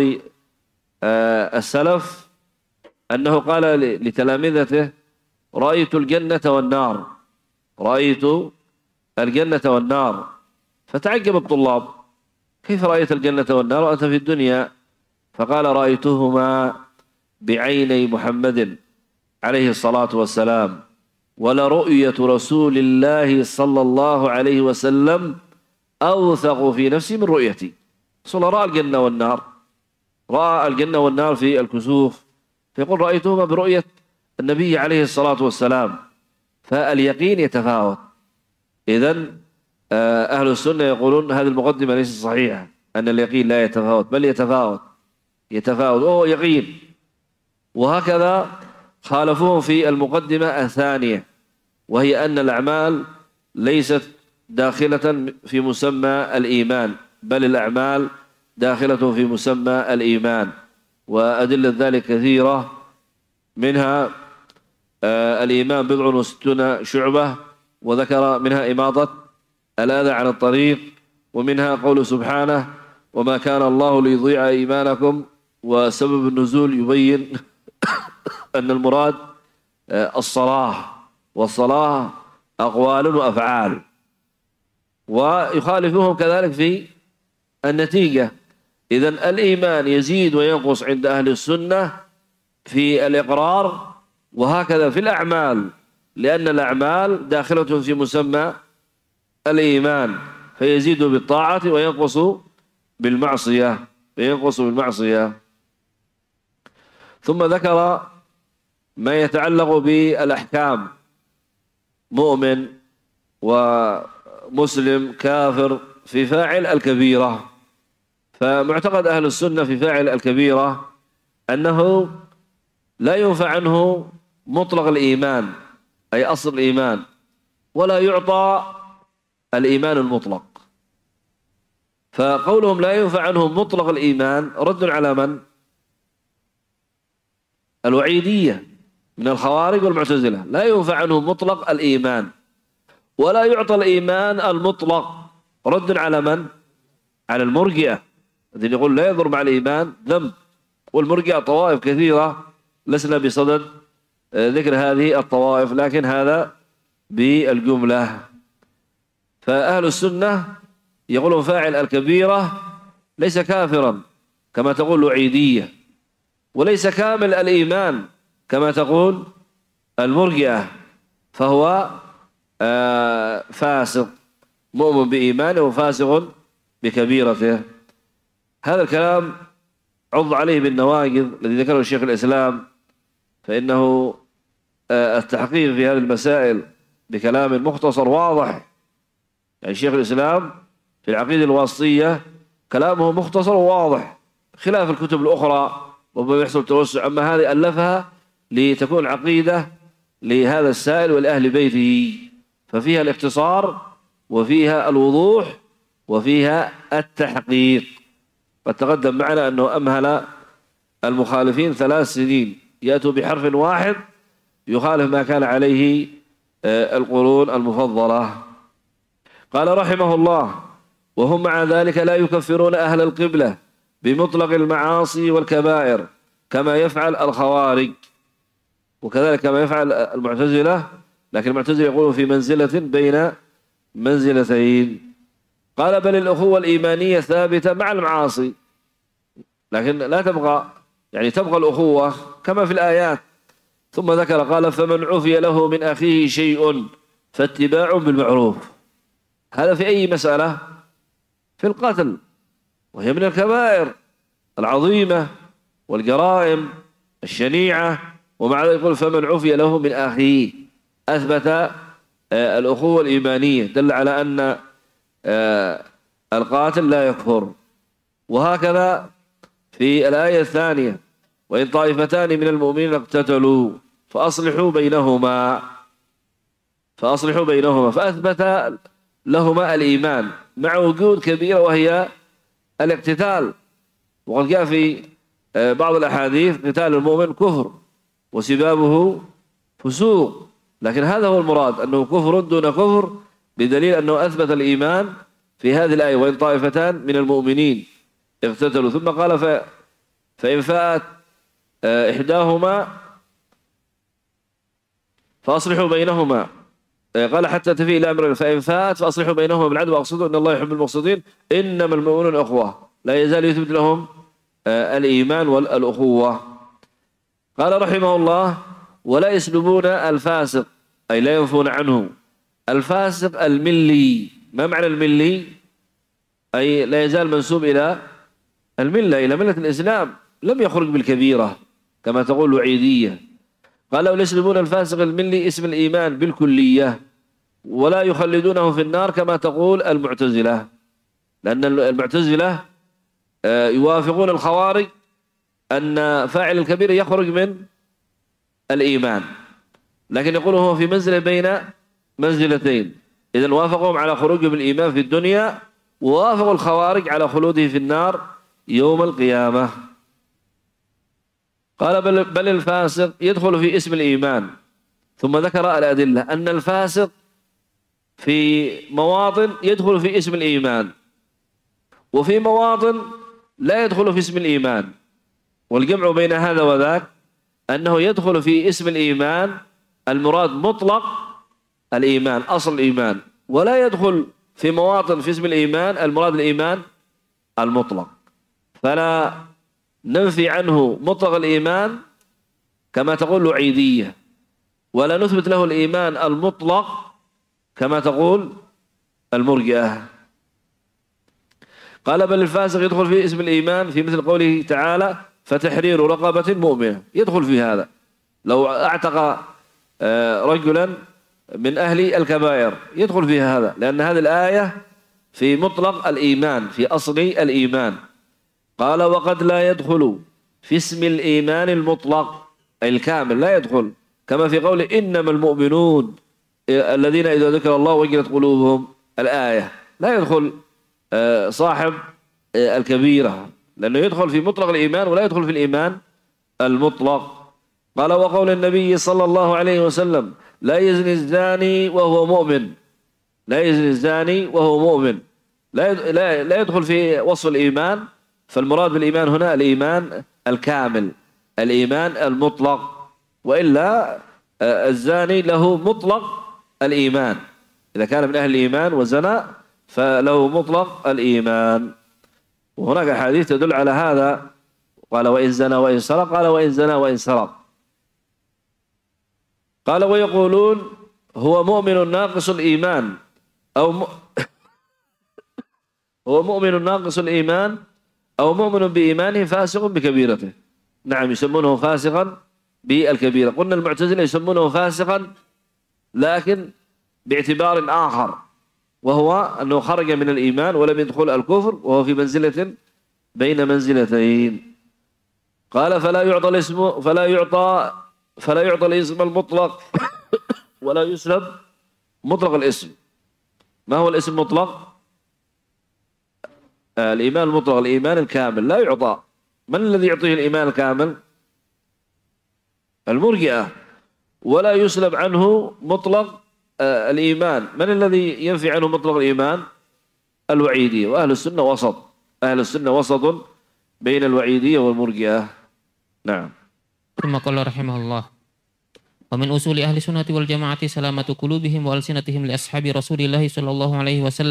السلف أنه قال لتلامذته: رأيت الجنة والنار، رأيت الجنة والنار. فتعجب الطلاب: كيف رأيت الجنة والنار وأنت في الدنيا؟ فقال: رأيتهما بعيني محمد عليه الصلاة والسلام، ولرؤية رسول الله صلى الله عليه وسلم أوثق في نفسي من رؤيتي. صلى رأى الجنة والنار، رأى الجنة والنار في الكسوف، فيقول: رأيتهما برؤية النبي عليه الصلاة والسلام. فاليقين يتفاوت. إذن أهل السنة يقولون هذه المقدمة ليست صحيحة، أن اليقين لا يتفاوت، بل يتفاوت يتفاوت وهو يقين. وهكذا خالفوهم في المقدمة الثانية، وهي أن الأعمال ليست داخلة في مسمى الإيمان، بل الأعمال داخلة في مسمى الإيمان. وأدلة ذلك كثيرة، منها آه الإيمان بضع وستون شعبة، وذكر منها إماطة الأذى عن الطريق، ومنها قول سبحانه: وما كان الله ليضيع إيمانكم. وسبب النزول يبين أن المراد آه الصلاة، والصلاة أقوال وأفعال. ويخالفهم كذلك في النتيجة. إذن الإيمان يزيد وينقص عند أهل السنة في الإقرار، وهكذا في الأعمال، لأن الأعمال داخلة في مسمى الإيمان، فيزيد بالطاعة وينقص بالمعصية وينقص بالمعصية. ثم ذكر ما يتعلق بالأحكام: مؤمن ومسلم كافر في فاعل الكبيرة. فمعتقد أهل السنة في فاعل الكبيرة أنه لا ينفع عنه مطلق الإيمان، أي أصل الإيمان، ولا يعطى الإيمان المطلق. فقولهم لا ينفع عنه مطلق الإيمان رد على من؟ الوعيدية من الخوارج والمعتزلة. لا ينفع عنه مطلق الإيمان، ولا يعطى الإيمان المطلق رد على من؟ على المرجئة الذين يقول لا يضر مع الإيمان ذنب. والمرجئة طوائف كثيرة، لسنا بصدد ذكر هذه الطوائف، لكن هذا بالجملة. فأهل السنة يقولون فاعل الكبيرة ليس كافرا كما تقول الوعيدية، وليس كامل الإيمان كما تقول المرجئة، فهو فاسق، مؤمن بإيمانه وفاسق بكبيرته. هذا الكلام عض عليه بالنواقض الذي ذكره الشيخ الإسلام، فإنه التحقيق في هذه المسائل بكلام مختصر واضح. يعني شيخ الإسلام في العقيدة الواسطية كلامه مختصر وواضح، خلاف الكتب الأخرى ربما يحصل توسع، أما هذه ألفها لتكون عقيدة لهذا السائل ولأهل بيته، ففيها الاختصار وفيها الوضوح وفيها التحقيق. قد تقدم معنا أنه أمهل المخالفين ثلاث سنين يأتوا بحرف واحد يخالف ما كان عليه القرون المفضلة. قال رحمه الله: وهم مع ذلك لا يكفرون أهل القبلة بمطلق المعاصي والكبائر كما يفعل الخوارج، وكذلك كما يفعل المعتزلة، لكن المعتزلة يقولون في منزلة بين منزلتين. قال بل الأخوة الإيمانية ثابتة مع المعاصي، لكن لا تبقى، يعني تبقى الأخوة كما في الآيات. ثم ذكر قال فمن عفي له من أخيه شيء فاتباع بالمعروف. هذا في أي مسألة؟ في القتل، وهي من الكبائر العظيمة والجرائم الشنيعة، ومع ذلك يقول فمن عفي له من أخيه، أثبت الأخوة الإيمانية، دل على أن القاتل لا يكفر. وهكذا في الآية الثانية وإن طائفتان من المؤمنين اقتتلوا فأصلحوا بينهما فأصلحوا بينهما فأثبت لهما الإيمان مع وجود كبيرة وهي الاقتتال. وقد جاء في بعض الأحاديث قتال المؤمن كفر وسبابه فسوق، لكن هذا هو المراد، أنه كفر دون كفر، بدليل أنه أثبت الإيمان في هذه الآية وإن طائفتان من المؤمنين اقتتلوا. ثم قال ف... فإن فاءت إحداهما فأصلحوا بينهما، قال حتى تفي إلى أمر فإن فاءت فأصلحوا بينهما بالعدل وأقسطوا إن الله يحب المقسطين إنما المؤمنون أخوة، لا يزال يثبت لهم الإيمان والأخوة. قال رحمه الله ولا يسلبون الفاسق، أي لا ينفون عنه الفاسق الملي. ما معنى الملي؟ أي لا يزال منسوب إلى الملة، إلى ملة الإسلام، لم يخرج بالكبيرة كما تقول الوعيدية. قال ولا يسلبون الفاسق الملي اسم الإيمان بالكلية، ولا يخلدونه في النار كما تقول المعتزلة، لأن المعتزلة يوافقون الخوارج أن فاعل الكبيرة يخرج من الإيمان، لكن يقول هو في منزلة بين منزلتين. إذن وافقهم على خروجه من الإيمان في الدنيا، ووافقوا الخوارج على خلوده في النار يوم القيامة. قال بل, بل الفاسق يدخل في اسم الإيمان، ثم ذكر الأدلة أن الفاسق في مواطن يدخل في اسم الإيمان، وفي مواطن لا يدخل في اسم الإيمان. والجمع بين هذا وذاك أنه يدخل في اسم الإيمان المراد مطلق الإيمان، أصل الإيمان، ولا يدخل في مواطن في اسم الإيمان المراد الإيمان المطلق. فلا ننفي عنه مطلق الإيمان كما تقول الوعيدية، ولا نثبت له الإيمان المطلق كما تقول المرجئة. قال بل الفاسق يدخل في اسم الإيمان في مثل قوله تعالى فتحرير رقبة مؤمنة، يدخل في هذا لو اعتق رجلا من أهل الكبائر يدخل في هذا، لأن هذه الآية في مطلق الإيمان، في أصل الإيمان. قال وقد لا يدخل في اسم الإيمان المطلق أي الكامل، لا يدخل كما في قوله إنما المؤمنون الذين إذا ذكر الله وجلت قلوبهم، الآية لا يدخل صاحب الكبيرة، لأنه يدخل في مطلق الإيمان ولا يدخل في الإيمان المطلق. قال وقول النبي صلى الله عليه وسلم لا يزني الزاني وهو مؤمن، لا يزني الزاني وهو مؤمن، لا لا يدخل في وصف الإيمان. فالمراد بالإيمان هنا الإيمان الكامل، الإيمان المطلق، وإلا الزاني له مطلق الإيمان، إذا كان من أهل الإيمان وزنى فله مطلق الإيمان. وهناك أحاديث تدل على هذا، قال وإن زنى وإن سرق، قال وإن زنى وإن سرق. قال ويقولون هو مؤمن ناقص الإيمان أو م... هو مؤمن ناقص الإيمان أو مؤمن بإيمانه فاسق بكبيرته. نعم يسمونه فاسقا بالكبيرة. قلنا المعتزلة يسمونه فاسقا لكن باعتبار آخر، وهو أنه خرج من الإيمان ولم يدخل الكفر، وهو في منزلة بين منزلتين. قال فلا يعطى الاسم فلا يعطى فلا يعطى الاسم المطلق ولا يسلب مطلق الاسم. ما هو الاسم المطلق؟ آه الإيمان المطلق، الإيمان الكامل لا يعطى. من الذي يعطيه الإيمان الكامل؟ المرجئة. ولا يسلب عنه مطلق آه الإيمان. من الذي ينفي عنه مطلق الإيمان؟ الوعيدية. وأهل السنة وسط، أهل السنة وسط بين الوعيدية والمرجئة. نعم. ثم قال رحمه الله ومن أصول أهل السنة والجماعة سلامة قلوبهم وألسنتهم لأصحاب رسول الله صلى الله عليه وسلم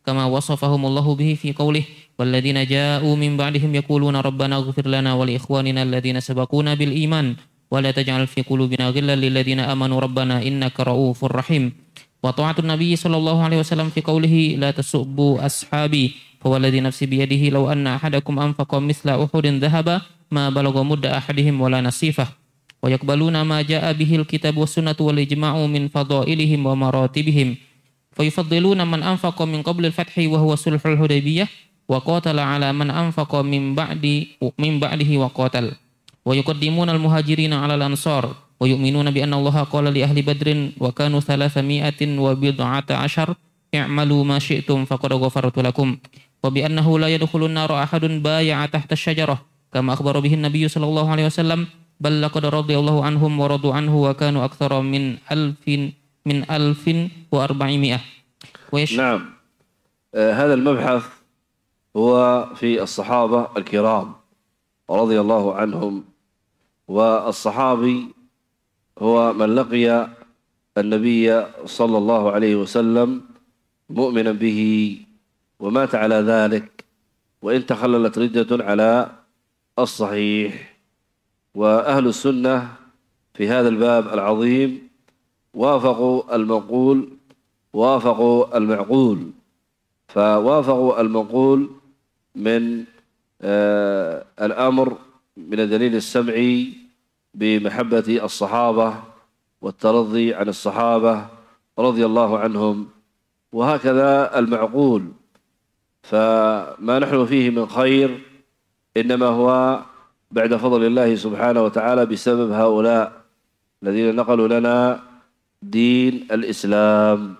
كما وصفهم الله به في قوله والذين جاءوا من بعدهم يقولون ربنا اغفر لنا ولإخواننا الذين سبقونا بالإيمان ولا تجعل في قلوبنا غلا للذين آمنوا ربنا إنك رؤوف رحيم. وطاعة النبي صلى الله عليه وسلم في قوله لا تسبوا أصحابي فوالذي نفسي بيده لو أن أحدكم أنفق مثل أحد ذهبا ما بلغ مد أحدهم ولا نصيفه. ويقبلون ما جاء به الكتاب والسنة والإجماع من فضائلهم ومراتبهم فيفضلون من أنفق من قبل الفتح وهو صلح الحديبية وقاتل على من أنفق من بعد من بعده وقاتل. ويقدمون المهاجرين على الأنصار ويؤمنون بأن الله قال لأهل بدر وكانوا ثلاثمائة وبضعة عشر اعملوا ما شئتم فقد غفرت لكم وبأنه لا يدخل النار أحد بايع تحت الشجرة كما أخبر به النبي صلى الله عليه وسلم بل لقد رضي الله عنهم ورضوا عنه وكانوا أكثر من ألف من ألف وأربعمائة. ويش... نعم. آه هذا المبحث هو في الصحابة الكرام رضي الله عنهم. والصحابي هو من لقي النبي صلى الله عليه وسلم مؤمنا به ومات على ذلك وإن تخللت ردة على الصحيح. وأهل السنة في هذا الباب العظيم وافقوا المنقول وافقوا المعقول. فوافقوا المنقول من آه الأمر من الدليل السمعي بمحبة الصحابة والترضي عن الصحابة رضي الله عنهم، وهكذا المعقول. فما نحن فيه من خير إنما هو بعد فضل الله سبحانه وتعالى بسبب هؤلاء الذين نقلوا لنا دين الإسلام.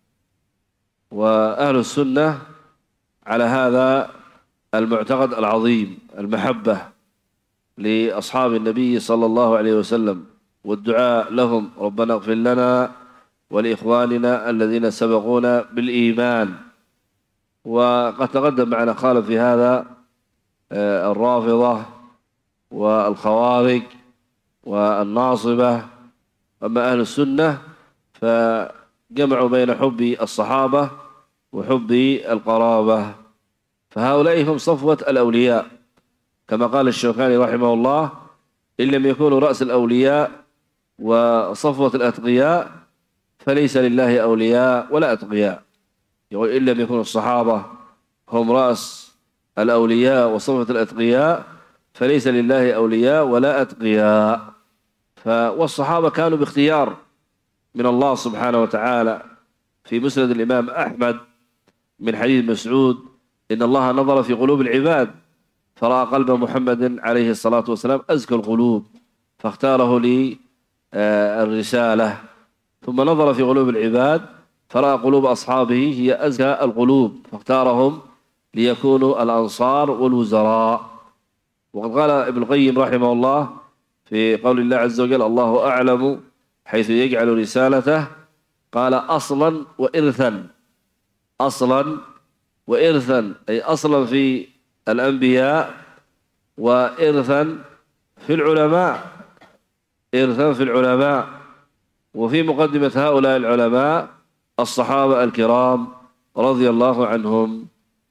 وأهل السنة على هذا المعتقد العظيم، المحبة لأصحاب النبي صلى الله عليه وسلم والدعاء لهم ربنا اغفر لنا ولإخواننا الذين سبقونا بالإيمان. وقد تقدم معنا خالف في هذا الرافضة والخوارج والناصبة. أما أهل السنة فجمعوا بين حب الصحابة وحب القرابة، فهؤلاء هم صفوة الأولياء كما قال الشوكاني رحمه الله إن لم يكونوا رأس الأولياء وصفوة الأتقياء فليس لله أولياء ولا أتقياء. يقول إن لم يكونوا الصحابة هم رأس الأولياء وصفوة الأتقياء فليس لله أولياء ولا أتقياء. والصحابة كانوا باختيار من الله سبحانه وتعالى. في مسند الإمام أحمد من حديث مسعود إن الله نظر في قلوب العباد فرأى قلب محمد عليه الصلاة والسلام أزكى القلوب فاختاره للرسالة، ثم نظر في قلوب العباد فرأى قلوب أصحابه هي أزكى القلوب فاختارهم ليكونوا الأنصار والوزراء. وقد قال ابن القيم رحمه الله في قول الله عز وجل الله أعلم حيث يجعل رسالته قال أصلا وإرثا. أصلا وإرثا أي أصلا في الأنبياء وإرثا في العلماء، إرثا في العلماء. وفي مقدمة هؤلاء العلماء الصحابة الكرام رضي الله عنهم.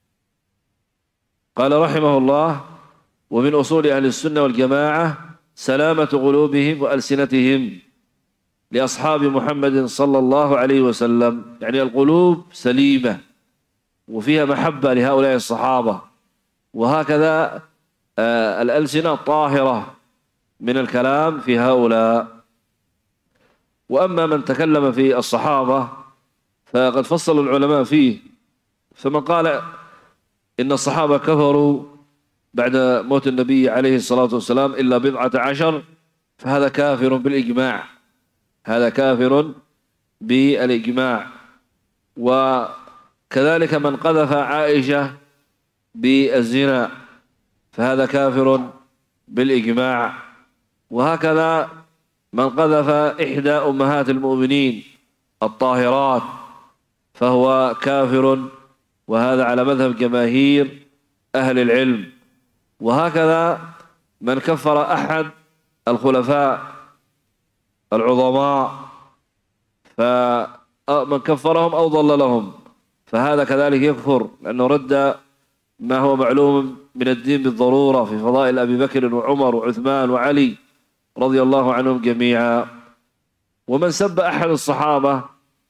قال رحمه الله ومن أصول أهل السنة والجماعة سلامة قلوبهم وألسنتهم لأصحاب محمد صلى الله عليه وسلم، يعني القلوب سليمة وفيها محبة لهؤلاء الصحابة، وهكذا آه الألسنة طاهرة من الكلام في هؤلاء. وأما من تكلم في الصحابة فقد فصل العلماء فيه، فمن قال إن الصحابة كفروا بعد موت النبي عليه الصلاة والسلام إلا بضعة عشر فهذا كافر بالإجماع، هذا كافر بالإجماع. وكذلك من قذف عائشة بالزنا فهذا كافر بالإجماع. وهكذا من قذف إحدى أمهات المؤمنين الطاهرات فهو كافر، وهذا على مذهب جماهير أهل العلم. وهكذا من كفر أحد الخلفاء العظماء فمن كفرهم أو ضللهم فهذا كذلك يكفر لأنه رد ما هو معلوم من الدين بالضرورة في فضائل أبي بكر وعمر وعثمان وعلي رضي الله عنهم جميعا. ومن سب أحد الصحابة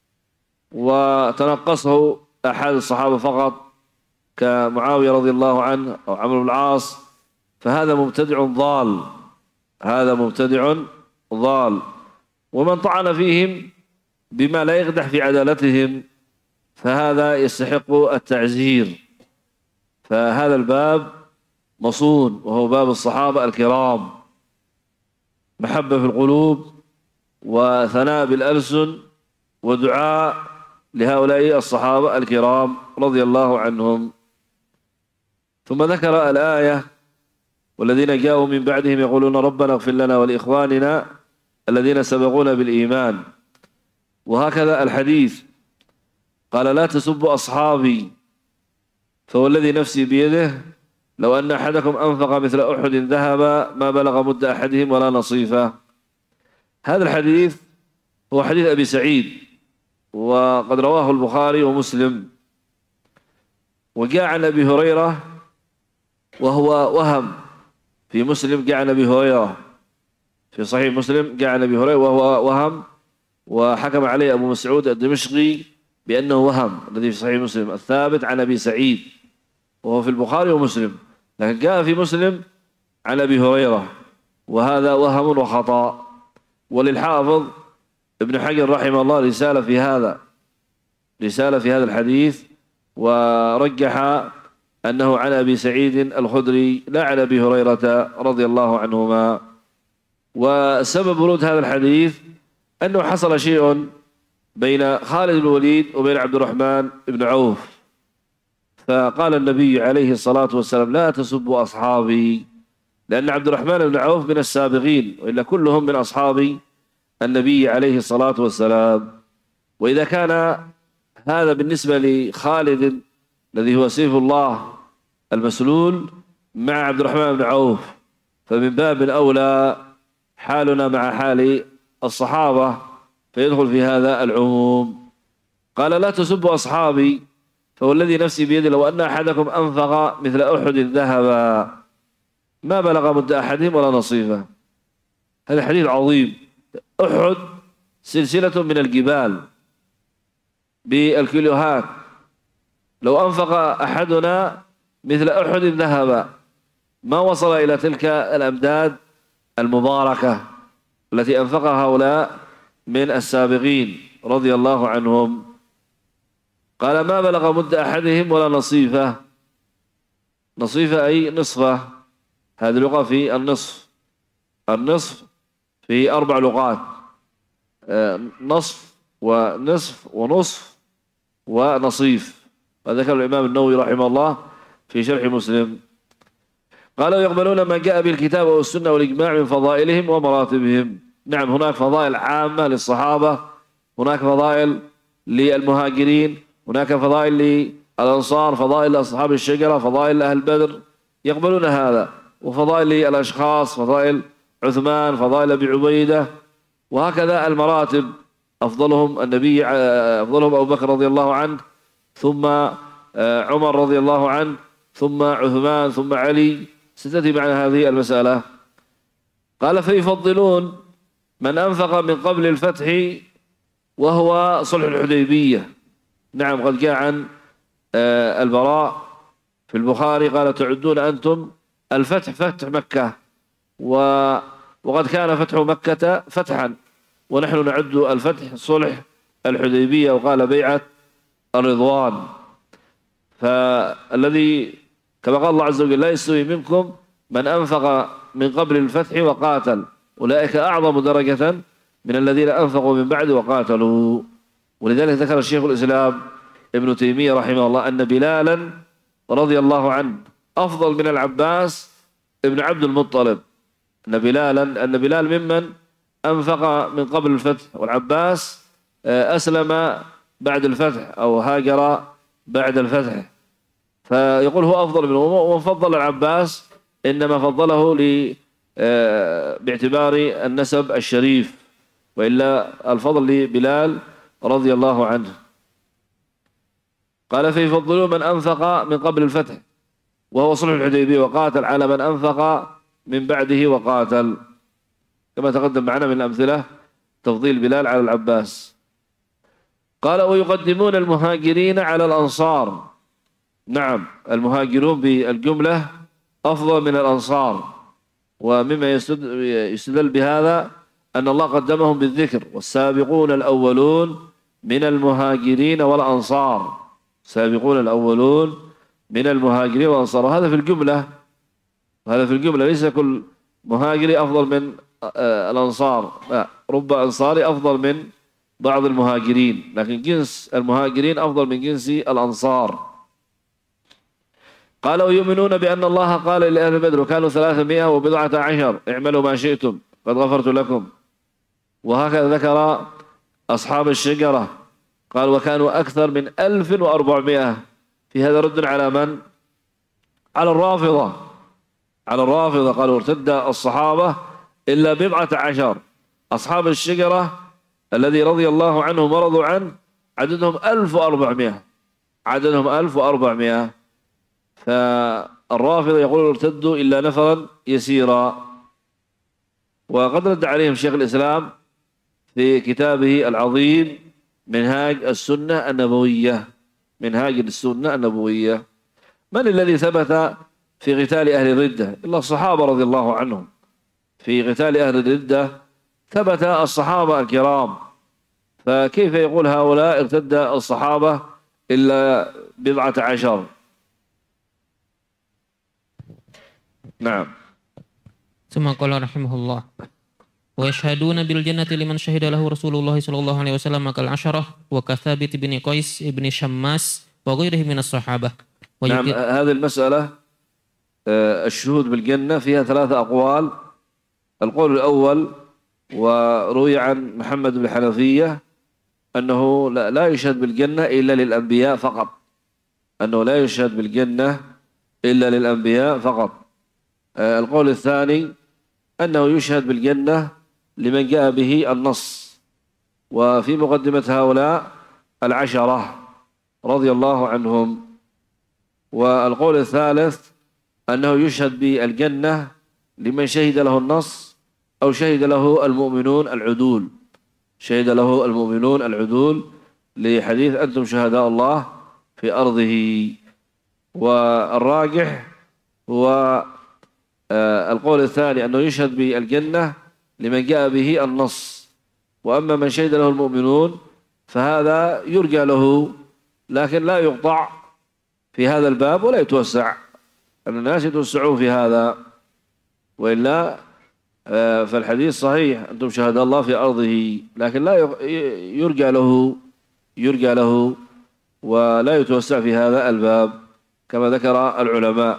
وتنقصه أحد الصحابة فقط كمعاوية رضي الله عنه أو عمرو بن العاص فهذا مبتدع ضال، هذا مبتدع ضال. ومن طعن فيهم بما لا يقدح في عدالتهم فهذا يستحق التعزير. فهذا الباب مصون وهو باب الصحابة الكرام، محبة في القلوب وثناء بالألسن ودعاء لهؤلاء الصحابة الكرام رضي الله عنهم. ثم ذكر الآية: والذين جاءوا من بعدهم يقولون ربنا اغفر لنا ولإخواننا الذين سبقونا بالإيمان. وهكذا الحديث قال: لا تسبوا أصحابي فوالذي نفسي بيده لو أن أحدكم أنفق مثل أحد ذهبا ما بلغ مد أحدهم ولا نصيفه. هذا الحديث هو حديث أبي سعيد وقد رواه البخاري ومسلم. وجاء عن أبي هريرة وهو وهم في مسلم، جاء عن أبي هريرة في صحيح مسلم جاء عن أبي هريرة وهو وهم، وحكم عليه أبو مسعود الدمشقي بأنه وهم الذي في صحيح مسلم الثابت عن أبي سعيد وهو في البخاري ومسلم، لكن جاء في مسلم عن أبي هريرة وهذا وهم وخطأ. وللحافظ ابن حجر رحمه الله رسالة في هذا رسالة في هذا الحديث ورجح أنه عن أبي سعيد الخدري لا عن أبي هريرة رضي الله عنهما. وسبب ورود هذا الحديث أنه حصل شيء بين خالد بن الوليد وبين عبد الرحمن بن عوف، فقال النبي عليه الصلاة والسلام: لا تسبوا أصحابي، لأن عبد الرحمن بن عوف من السابقين وإلا كلهم من أصحاب النبي عليه الصلاة والسلام. وإذا كان هذا بالنسبة لخالد الذي هو سيف الله المسلول مع عبد الرحمن بن عوف، فمن باب أولى حالنا مع حال الصحابة فيدخل في هذا العموم. قال: لا تسبوا أصحابي فوالذي نفسي بيده لو أن أحدكم أنفق مثل أحد ذهبا ما بلغ مد أحدهم ولا نصيفه. هذا حديث عظيم. أحد سلسلة من الجبال بالكيلوهات، لو أنفق أحدنا مثل أحد ذهبا ما وصل إلى تلك الأمداد المباركة التي أنفقها هؤلاء من السابقين رضي الله عنهم. قال: ما بلغ مد أحدهم ولا نصيفه. نصيفه أي نصفه، هذه لغة في النصف. النصف في أربع لغات: نصف ونصف ونصف ونصيف. وذكر الإمام النووي رحمه الله في شرح مسلم. قالوا: يقبلون ما جاء بالكتاب والسنة والإجماع من فضائلهم ومراتبهم. نعم، هناك فضائل عامة للصحابة، هناك فضائل للمهاجرين، هناك فضائل للأنصار، فضائل لأصحاب الشجرة، فضائل لأهل بدر، يقبلون هذا، وفضائل للأشخاص، فضائل عثمان، فضائل أبي عبيدة، وهكذا المراتب. أفضلهم النبي أفضلهم أبو بكر رضي الله عنه، ثم عمر رضي الله عنه، ثم عثمان، ثم علي. ستأتي معنا هذه المسألة. قال: فيفضلون من أنفق من قبل الفتح وهو صلح الحديبية. نعم، قد جاء عن البراء في البخاري قال: تعدون أنتم الفتح فتح مكة، وقد كان فتح مكة فتحا، ونحن نعد الفتح صلح الحديبية، وقال بيعة الرضوان. فالذي كما قال الله عز وجل: لا يستوي منكم من أنفق من قبل الفتح وقاتل أولئك أعظم درجة من الذين أنفقوا من بعد وقاتلوا. ولذلك ذكر الشيخ الإسلام ابن تيمية رحمه الله أن بلالا رضي الله عنه أفضل من العباس ابن عبد المطلب. أن بلالا أن بلال ممن أنفق من قبل الفتح، والعباس أسلم بعد الفتح أو هاجر بعد الفتح. فيقول هو أفضل منه، ومن فضل العباس إنما فضله ل باعتبار النسب الشريف، وإلا الفضل لبلال رضي الله عنه. قال فيفضلون من أنفق من قبل الفتح وهو صلح الحديبية وقاتل على من أنفق من بعده وقاتل، كما تقدم معنا من الأمثلة تفضيل بلال على العباس. قال ويقدمون المهاجرين على الأنصار. نعم، المهاجرون بالجملة أفضل من الأنصار، ومما يستدل بهذا أن الله قدمهم بالذكر والسابقون الأولون من المهاجرين والأنصار، السابقون الأولون من المهاجرين والأنصار، وهذا في الجملة، هذا في الجملة، ليس كل مهاجري أفضل من الأنصار، لا، رب أنصاري أفضل من بعض المهاجرين، لكن جنس المهاجرين أفضل من جنس الأنصار. قال ويؤمنون بأن الله قال لأهل بدر وكانوا ثلاثمائة وبضعة عشر اعملوا ما شئتم قد غفرت لكم. وهكذا ذكر أصحاب الشجرة، قال وكانوا أكثر من ألف وأربعمائة. في هذا رد على من؟ على الرافضة، على الرافضة قالوا ارتد الصحابة إلا بضعة عشر. أصحاب الشجرة الذي رضي الله عنهم ورضوا عنه عددهم ألف وأربعمائة، عددهم ألف وأربعمائة. فالرافضة يقولون ارتدوا إلا نفرا يسيرا. وقد رد عليهم شيخ الإسلام في كتابه العظيم منهاج السنة النبوية، منهاج السنة النبوية. من الذي ثبت في قتال أهل الردة إلا الصحابة رضي الله عنهم؟ في قتال أهل الردة ثبت الصحابة الكرام، فكيف يقول هؤلاء ارتد الصحابة إلا بضعة عشر؟ نعم. ثم قال رحمه الله ويشهدون بالجنة لمن شهد له رسول الله صلى الله عليه وسلم كالعشرة وكثابت بن قيس بن شماس وغيره من الصحابة. نعم، هذه المسألة الشهود بالجنة فيها ثلاثة أقوال. القول الأول وروي عن محمد بن الحنفية أنه لا يشهد بالجنة إلا للأنبياء فقط، أنه لا يشهد بالجنة إلا للأنبياء فقط. القول الثاني أنه يشهد بالجنة لمن جاء به النص، وفي مقدمة هؤلاء العشرة رضي الله عنهم. والقول الثالث أنه يشهد بالجنة لمن شهد له النص أو شهد له المؤمنون العدول، شهد له المؤمنون العدول لحديث أنتم شهداء الله في أرضه. والراجح هو القول الثاني أنه يشهد بالجنة لمن جاء به النص، وأما من شهد له المؤمنون فهذا يرجى له، لكن لا يقطع في هذا الباب ولا يتوسع، أن الناس يتوسعون في هذا، وإلا فالحديث صحيح أنتم شهداء الله في أرضه، لكن لا يرجى له، يرجى له ولا يتوسع في هذا الباب كما ذكر العلماء.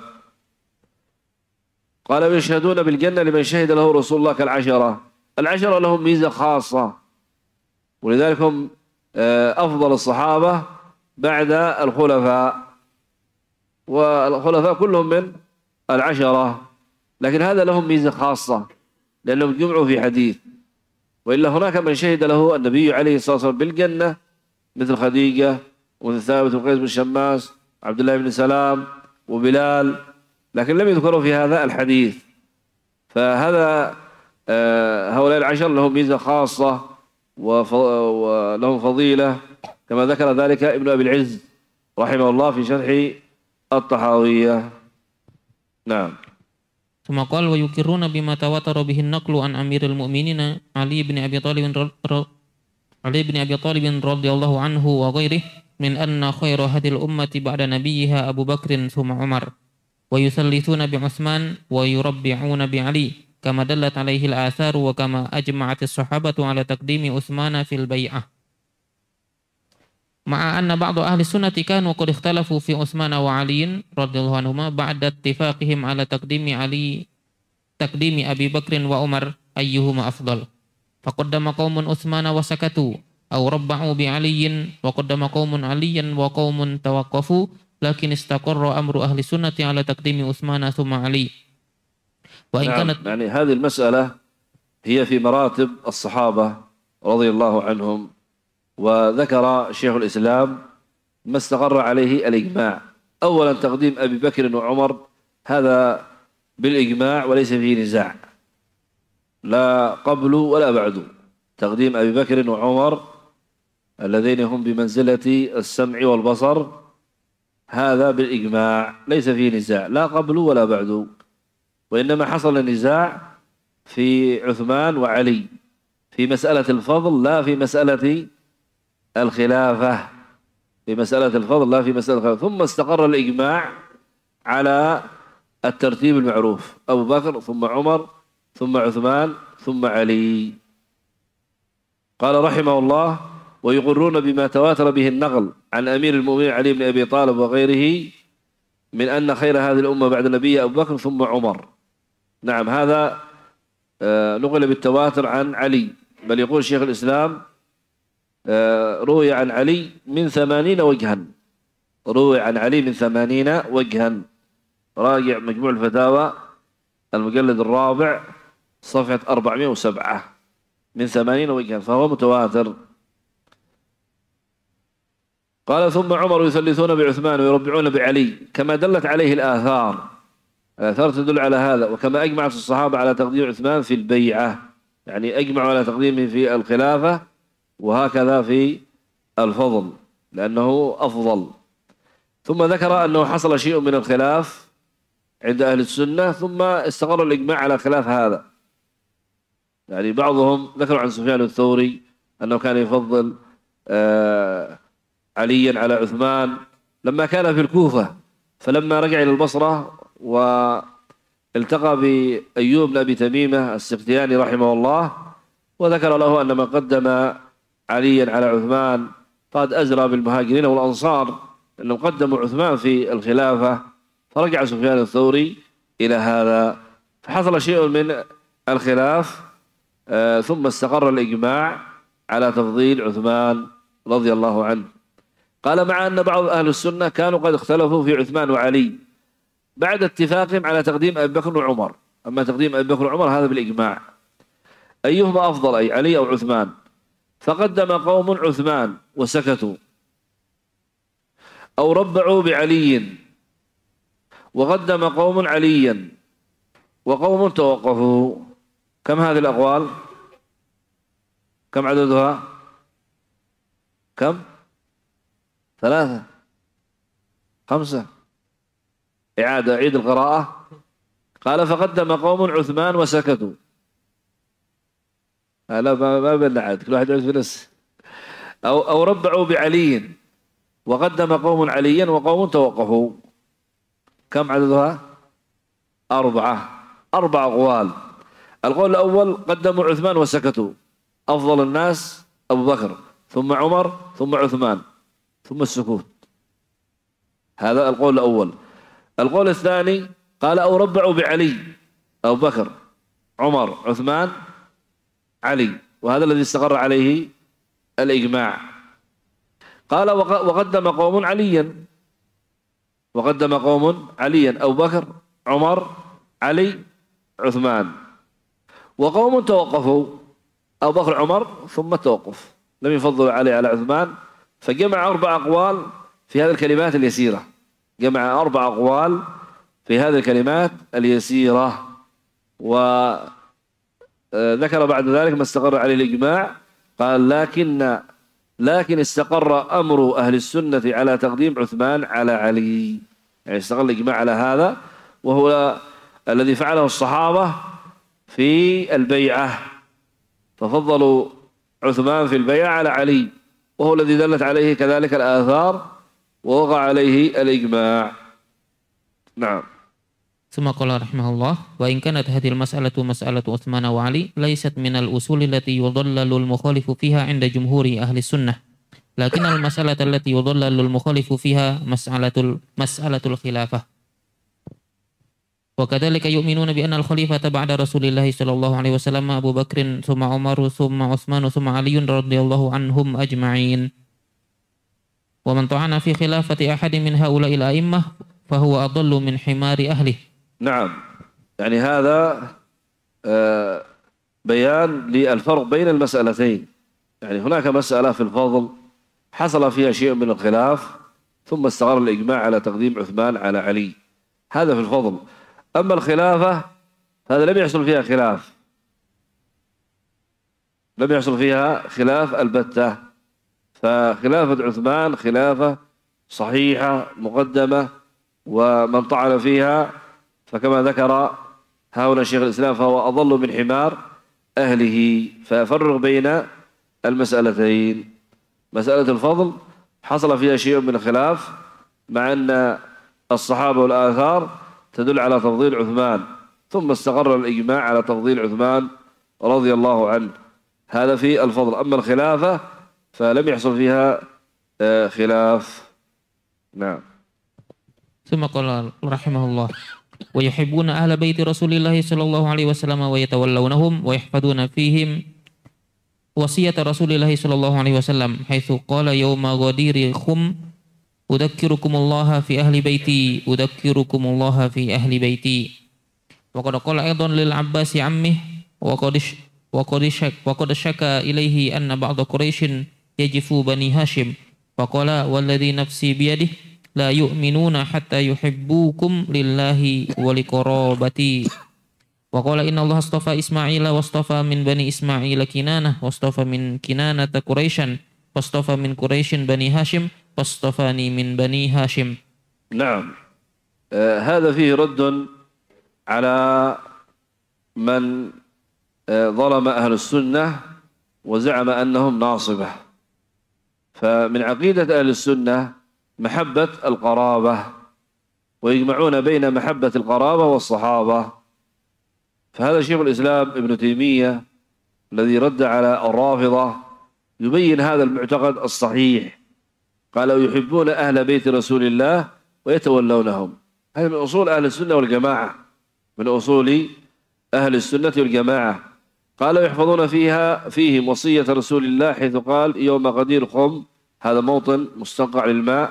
قال ويشهدون بالجنة لمن شهد له رسول الله كالعشرة. العشرة لهم ميزة خاصة، ولذلك هم أفضل الصحابة بعد الخلفاء، والخلفاء كلهم من العشرة، لكن هذا لهم ميزة خاصة لأنهم جمعوا في حديث. وإلا هناك من شهد له النبي عليه الصلاة والسلام بالجنة مثل خديجة ومثل ثابت بن قيس بن شماس، عبد الله بن سلام وبلال، لكن لم يذكروا في هذا الحديث. فهذا هؤلاء العشر لهم ميزة خاصة ولهم فضيلة، كما ذكر ذلك ابن أبي العز رحمه الله في شرح الطحاوية. نعم. ثم قال ويقرون بما تواتر به النقل عن أمير المؤمنين علي بن أبي طالب علي بن أبي طالب رضي الله عنه وغيره من أن خير هذه الأمة بعد نبيها أبو بكر ثم عمر، ويثلثون بعثمان ويربعون بعلي كما دلت عليه الآثار وكما أجمعت الصحابة على تقديم عثمان في البيعة، مع أن بعض أهل السنة كانوا قد اختلفوا في عثمان وعلي رضي الله عنهما بعد اتفاقهم على تقديم علي تقديم أبي بكر وعمر أيهما أفضل، فقدم قوم عثمان وسكتوا أو ربعوا بعلي، وقدم قوم عليا وقوم توقفوا، لكن استقر أمر أهل السنة على تقديم عثمان ثم علي. وإن نعم، كانت يعني هذه المسألة هي في مراتب الصحابة رضي الله عنهم. وذكر شيخ الإسلام ما استقر عليه الإجماع. أولا تقديم أبي بكر وعمر هذا بالإجماع وليس فيه نزاع، لا قبل ولا بعد. تقديم أبي بكر وعمر الذين هم بمنزلة السمع والبصر هذا بالإجماع ليس فيه نزاع، لا قبل ولا بعد. وإنما حصل النزاع في عثمان وعلي في مسألة الفضل لا في مسألة الخلافة، في مسألة الفضل لا في مسألة الخلافة. ثم استقر الإجماع على الترتيب المعروف: أبو بكر ثم عمر ثم عثمان ثم علي. قال رحمه الله: ويقرون بما تواتر به النقل عن أمير المؤمنين علي بن أبي طالب وغيره من أن خير هذه الأمة بعد النبي أبو بكر ثم عمر. نعم، هذا نقل بالتواتر عن علي، بل يقول شيخ الإسلام روي عن علي من ثمانين وجها، روي عن علي من ثمانين وجها. راجع مجموع الفتاوى المجلد الرابع صفحة أربعمائة وسبعة، من ثمانين وجها، فهو متواتر. قال: ثم عمر يثلثون بعثمان ويربعون بعلي كما دلت عليه الآثار. الآثار تدل على هذا، وكما أجمعت الصحابة على تقديم عثمان في البيعة، يعني أجمعوا على تقديمه في الخلافة، وهكذا في الفضل لأنه أفضل. ثم ذكر أنه حصل شيء من الخلاف عند أهل السنة، ثم استقر الإجماع على خلاف هذا. يعني بعضهم ذكروا عن سفيان الثوري أنه كان يفضل آه عليا على عثمان لما كان في الكوفة، فلما رجع إلى البصرة والتقى بأيوب بن أبي تميمة السختياني رحمه الله، وذكر له أن من قدم عليا على عثمان قد أزرى بالمهاجرين والأنصار، أنهم قدموا عثمان في الخلافة. فرجع سفيان الثوري إلى هذا، فحصل شيء من الخلاف، آه ثم استقر الإجماع على تفضيل عثمان رضي الله عنه. قال: مع أن بعض أهل السنة كانوا قد اختلفوا في عثمان وعلي بعد اتفاقهم على تقديم أبي بكر وعمر. أما تقديم أبي بكر وعمر هذا بالإجماع، أيهما أفضل، أي علي أو عثمان؟ فقدم قوم عثمان وسكتوا، أو ربعوا بعلي، وقدم قوم عليا، وقوم توقفوا. كم هذه الأقوال؟ كم عددها؟ كم؟ ثلاثة، خمسة. إعادة، عيد القراءة. قال: فقدم قوم عثمان وسكتوا. لا، ما بين عاد، كل واحد يعود في نفسه. أو أو ربعوا بعلي، وقدم قوم عليا، وقوم توقفوا. كم عددها؟ أربعة، أربع أقوال. القول الأول: قدموا عثمان وسكتوا، أفضل الناس أبو بكر ثم عمر ثم عثمان ثم السكوت. هذا القول الأول. القول الثاني قال: أو ربعوا بعلي، أبو بكر عمر عثمان علي، وهذا الذي استقر عليه الإجماع. قال: وقدم قوم عليا، وقدم قوم عليا، أبو بكر عمر علي عثمان، وقوم توقفوا، أبو بكر عمر ثم التوقف، لم يفضلوا علي على عثمان. فجمع أربع أقوال في هذه الكلمات اليسيرة، جمع أربع أقوال في هذه الكلمات اليسيرة. وذكر بعد ذلك ما استقر عليه الإجماع. قال: لكن لكن استقر أمر أهل السنة على تقديم عثمان على علي. يعني استقر الإجماع على هذا، وهو الذي فعله الصحابة في البيعة، ففضلوا عثمان في البيعة على علي، وهو الذي دلت عليه كذلك الآثار ووقع عليه الإجماع. نعم. ثم قال رحمه الله: وإن كانت هذه المسألة مسألة عثمان وعلي ليست من الأصول التي يضلل المخالف فيها عند جمهور أهل السنة، لكن المسألة التي يضلل المخالف فيها مسألة مسألة الخلافة. وكذلك يؤمنون بأن الخليفة بعد رسول الله صلى الله عليه وسلم أبو بكر ثم عمر ثم عثمان ثم علي رضي الله عنهم أجمعين. ومن طعن في خلافة أحد من هؤلاء الأئمة فهو أضل من حمار أهله. نعم، يعني هذا بيان للفرق بين المسألتين. يعني هناك مسألة في الفضل حصل فيها شيء من الخلاف، ثم استقر الإجماع على تقديم عثمان على علي. هذا في الفضل. أما الخلافة هذا لم يحصل فيها خلاف، لم يحصل فيها خلاف البتة. فخلافة عثمان خلافة صحيحة مقدمة، ومن طعن فيها فكما ذكر هؤلاء شيخ الإسلام فهو أضل من حمار أهله. ففرق بين المسألتين. مسألة الفضل حصل فيها شيء من الخلاف، مع أن الصحابة والآثار تدل على تفضيل عثمان، ثم استقر الإجماع على تفضيل عثمان رضي الله عنه. هذا في الفضل. أما الخلافة فلم يحصل فيها خلاف. نعم. ثم قال رحمه الله: ويحبون أهل بيت رسول الله صلى الله عليه وسلم ويتولونهم ويحفظون فيهم وصية رسول الله صلى الله عليه وسلم، حيث قال يوم غدير خم: أذكركم الله في أهل بيتي أذكركم الله في أهل بيتي. وقد قال أيضا للعباس عمه: وقد وقد شك وقد شكى إليه أن بعض قريش يجف بني هاشم، فقال: والذي نفسي بيده لا يؤمنون حتى يحبوكم لله ولقرابتي. وقال: إن الله اصطفى إسماعيل واصطفى من بني إسماعيل كنانة واصطفى من كنانة قريشا واصطفى من قريش بني هاشم واصطفاني من بني هاشم. نعم. آه هذا فيه رد على من آه ظلم أهل السنة وزعم أنهم ناصبة. فمن عقيدة أهل السنة محبة القرابة، ويجمعون بين محبة القرابة والصحابة. فهذا شيخ الإسلام ابن تيمية الذي رد على الرافضة يبين هذا المعتقد الصحيح. قال: يحبون أهل بيت رسول الله ويتولونهم. هذا من أصول أهل السنة والجماعة، من أصول أهل السنة والجماعة. قال: يحفظون فيها فيهم وصية رسول الله، حيث قال: يوم غدير خم، هذا موطن مستنقع للماء.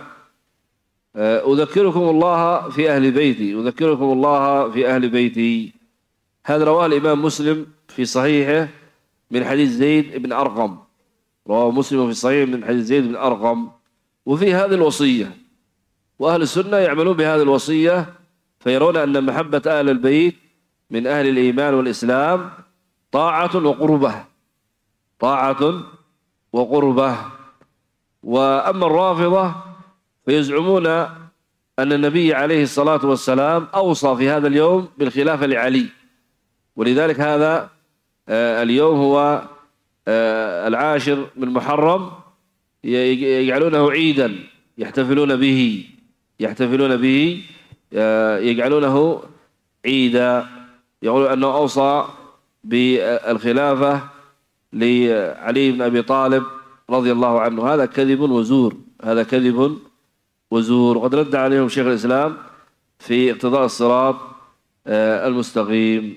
أذكركم الله في أهل بيتي أذكركم الله في أهل بيتي. هذا رواه الإمام مسلم في صحيحه من حديث زيد بن أرقم. رواه مسلم في صحيح من حديث زيد بن أرقم. وفي هذه الوصية، وأهل السنة يعملون بهذه الوصية، فيرون أن محبة أهل البيت من أهل الإيمان والإسلام طاعة وقربة، طاعة وقربة. وأما الرافضة فيزعمون أن النبي عليه الصلاة والسلام أوصى في هذا اليوم بالخلافة لعلي، ولذلك هذا اليوم هو العاشر من محرم، يجعلونه عيدا يحتفلون به يحتفلون به يجعلونه عيدا، يقولون أنه أوصى بالخلافة لعلي بن أبي طالب رضي الله عنه. هذا كذب وزور، هذا كذب وزور. وقد رد عليهم شيخ الإسلام في اقتضاء الصراط المستقيم.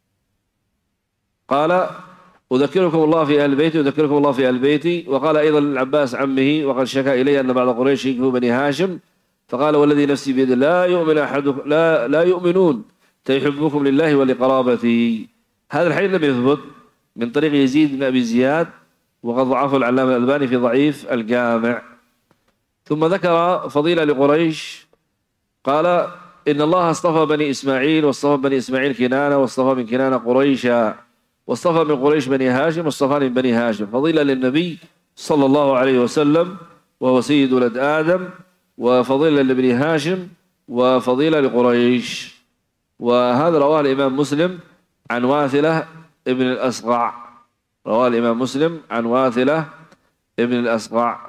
قال: أذكركم الله في أهل بيتي أذكركم الله في أهل بيتي. وقال أيضا للعباس عمه: وقد شكى إلي أن بعض قريش يكفوا بني هاشم، فقال: والذي نفسي بيده لا يؤمن أحدكم لا لا يؤمنون تيحبكم لله ولقرابتي. هذا الحديث لم يثبت من طريق يزيد بن أبي زياد، وقد ضعفه العلامة الألباني في ضعيف الجامع. ثم ذكر فضيلة لقريش، قال: إن الله اصطفى بني إسماعيل واصطفى بني إسماعيل كنانة واصطفى من كنانة قريشا واصطفى من قريش بني هاشم واصطفى من بني هاشم. فضيلة للنبي صلى الله عليه وسلم وهو سيد ولد آدم، وفضيلة لبني هاشم، وفضيلة لقريش. وهذا رواه الإمام مسلم عن واثلة ابن الأسقع. رواه الإمام مسلم عن واثلة ابن الأسقع.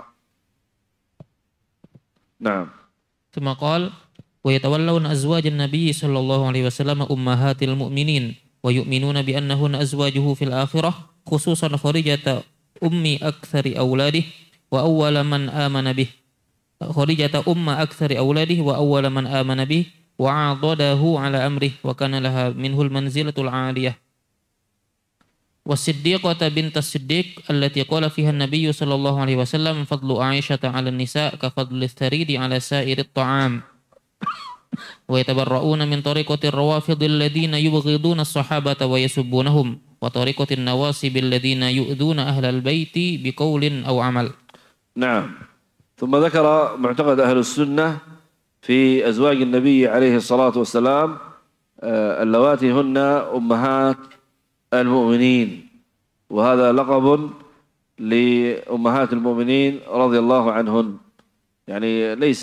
نعم. ثم قال: ويتولون أزواج النبي صلى الله عليه وسلم أمهات المؤمنين ويؤمنون بأنهن أزواجه في الآخرة، خصوصا خديجة أم أكثر أولاده وأول من آمن به خديجة أم أكثر أولاده وأول من آمن به وعضده على أمره، وكان لها منه المنزلة العالية. والصديقة بنت الصديق التي قال فيها النبي صلى الله عليه وسلم: فضل عائشة على النساء كفضل الثريد على سائر الطعام. ويتبرؤون من طريقة الروافض الذين يبغضون الصحابة ويسبونهم، وطريقة النواصب الذين يؤذون أهل البيت بقول أو عمل. نعم. ثم ذكر معتقد أهل السنة في أزواج النبي عليه الصلاة والسلام اللواتي هن أمهات المؤمنين، وهذا لقب لأمهات المؤمنين رضي الله عنهن. يعني ليس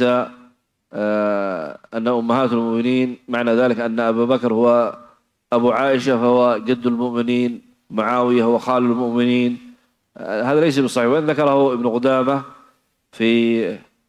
أن أمهات المؤمنين معنى ذلك أن أبا بكر هو أبو عائشة فهو جد المؤمنين، معاوية هو خال المؤمنين، هذا ليس بصحيح. وإن ذكره ابن قدامة في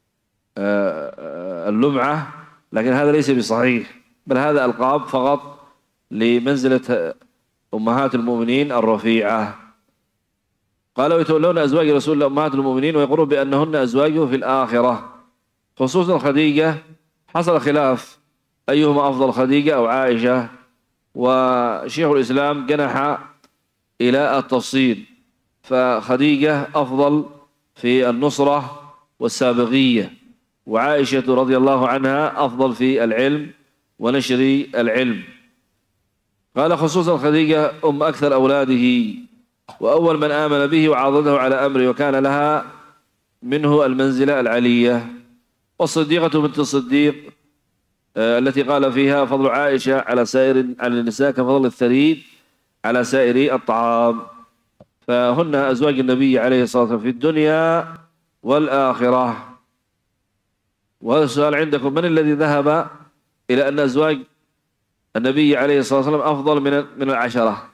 اللمعة، لكن هذا ليس بصحيح، بل هذا ألقاب فقط لمنزلة أمهات المؤمنين الرفيعة. قالوا يتولون أزواج رسول الله أمهات المؤمنين ويقولون بأنهن أزواجه في الآخرة، خصوصا خديجة. حصل خلاف أيهما أفضل، خديجة أو عائشة، وشيخ الإسلام جنح إلى التفصيل، فخديجة أفضل في النصرة والسابقية، وعائشة رضي الله عنها أفضل في العلم ونشر العلم. قال خصوصا خديجة أم أكثر أولاده وأول من آمن به وعاضده على أمره، وكان لها منه المنزلة العلية. والصديقة بنت الصديق آه التي قال فيها فضل عائشة على سائر على النساء كفضل الثريد على سائر الطعام، فهن أزواج النبي عليه الصلاة والسلام في الدنيا والآخرة. وهذا السؤال عندكم: من الذي ذهب إلى أن أزواج النبي عليه الصلاة والسلام أفضل من من العشرة؟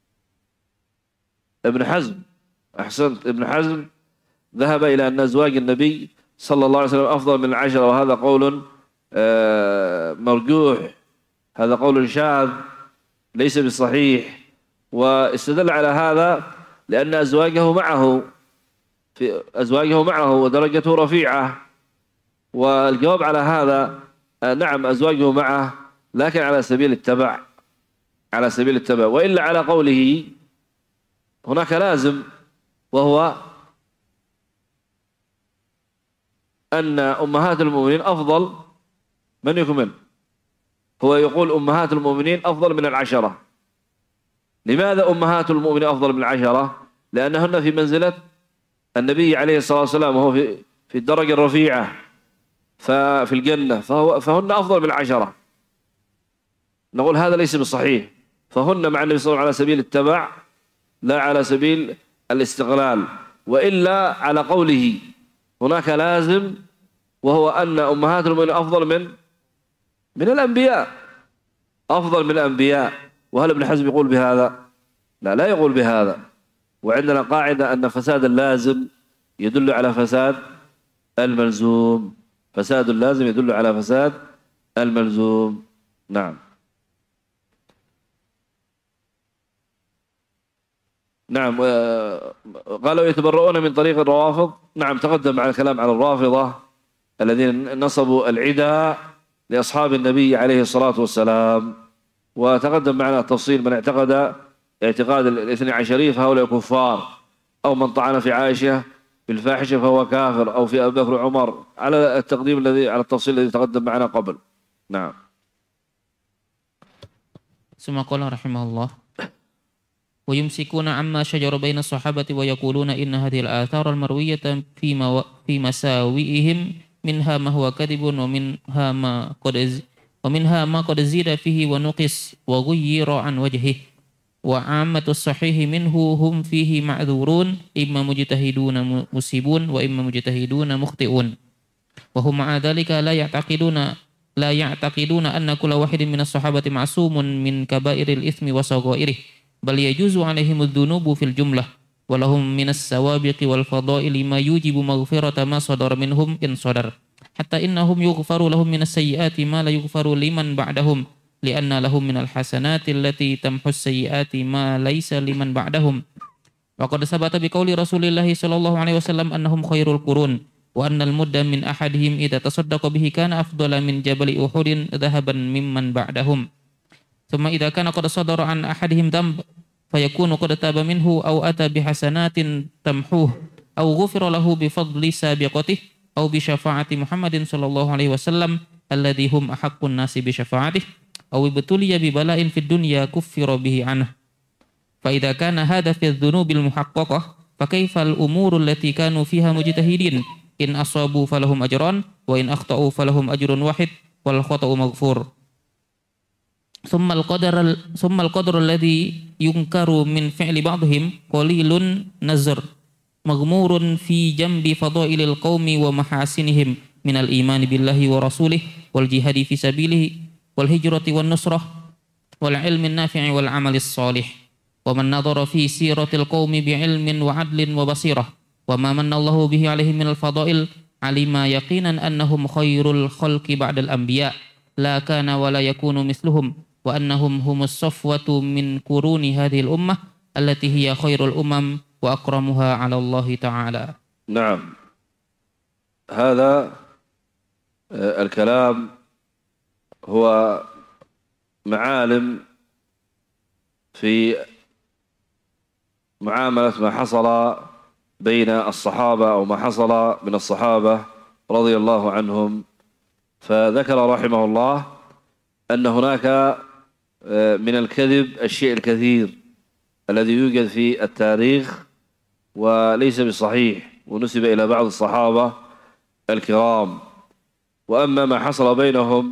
ابن حزم. أحسنت، ابن حزم ذهب إلى أن أزواج النبي صلى الله عليه وسلم أفضل من العشرة، وهذا قول مرجوح، هذا قول شاذ ليس بالصحيح. واستدل على هذا لأن أزواجه معه في أزواجه معه ودرجته رفيعة. والجواب على هذا نعم أزواجه معه، لكن على سبيل التبع، على سبيل التبع. وإلا على قوله هناك لازم، وهو أن أمهات المؤمنين أفضل. من يكمل؟ هو يقول أمهات المؤمنين أفضل من العشرة. لماذا أمهات المؤمنين أفضل من العشرة؟ لأنهن في منزلة النبي عليه الصلاة والسلام، وهو في في الدرجة الرفيعة ففي الجنة، فهو فهن أفضل من العشرة. نقول هذا ليس بالصحيح، فهن مع النبي صلى الله عليه وسلم على سبيل التبع لا على سبيل الاستغلال. وإلا على قوله هناك لازم، وهو أن أمهات المؤمنين أفضل من من الأنبياء، أفضل من الأنبياء. وهل ابن حزم يقول بهذا؟ لا، لا يقول بهذا. وعندنا قاعدة أن فساد اللازم يدل على فساد الملزوم، فساد اللازم يدل على فساد الملزوم. نعم نعم. قالوا يتبرؤون من طريق الروافض. نعم، تقدم على الكلام على الرافضة الذين نصبوا العداء لأصحاب النبي عليه الصلاة والسلام، وتقدم معنا التفصيل: من اعتقد اعتقاد الاثني عشرية فهؤلاء كفار، أو من طعن في عائشة بالفاحشة فهو كافر، أو في أبي بكر وعمر، على التقديم الذي على التفصيل الذي تقدم معنا قبل. نعم. ثم قال رحمه الله: ويمسكون عما شجر بين الصحابة ويقولون إن هذه الآثار المروية في مو... في مساوئهم منها ما هو كذب ومنها ما قد ومنها ما قد زيد فيه ونقص وغير عن وجهه، وعامة الصحيح منه هم فيه معذورون، إما مجتهدون مصيبون وإما مجتهدون مخطئون، وهم مع ذلك لا يعتقدون لا يعتقدون أن كل واحد من الصحابة معصوم من كبائر الإثم وصغائره، بل يجوز عليهم الذنوب في الجملة، ولهم من السوابق والفضائل ما يوجب مغفرة ما صدر منهم إن صدر، حتى إنهم يغفر لهم من السيئات ما لا يغفر لمن بعدهم، لأن لهم من الحسنات التي تمحو السيئات ما ليس لمن بعدهم. وقد ثبت بقول رسول الله صلى الله عليه وسلم أنهم خير القرون، وأن المد من أحدهم إذا تصدق به كان أفضل من جبل أحد ذهبا ممن بعدهم. ثم إذا كان قد صدر عن أحدهم ذنب فيكون قد تاب منه أو أتى بحسنات تمحوه، أو غفر له بفضل سابقته أو بشفاعة محمد صلى الله عليه وسلم الذي هم أحق الناس بشفاعته، أو ابتلي ببلاء في الدنيا كفر به عنه. فإذا كان هذا في الذنوب المحققة، فكيف الأمور التي كانوا فيها مجتهدين إن أصابوا فلهم أجران وإن أخطأوا فلهم أجر واحد والخطأ مغفور. ثم القدر ثم القدر الذي ينكر من فعل بعضهم قليل نزر مغمور في جنب فضائل القوم ومحاسنهم من الإيمان بالله ورسوله والجهاد في سبيله والهجرة والنصرة والعلم النافع والعمل الصالح. ومن نظر في سيرة القوم بعلم وعدل وبصيرة وما من الله به عليهم من الفضائل علم يقينا أنهم خير الخلق بعد الأنبياء لا كان ولا يكون مثلهم وأنهم هم الصفوة من قرون هذه الأمة التي هي خير الأمم وأكرمها على الله تعالى. نعم، هذا الكلام هو معالم في معاملة ما حصل بين الصحابة أو ما حصل من الصحابة رضي الله عنهم. فذكر رحمه الله أن هناك من الكذب الشيء الكثير الذي يوجد في التاريخ وليس بصحيح ونسب إلى بعض الصحابة الكرام. وأما ما حصل بينهم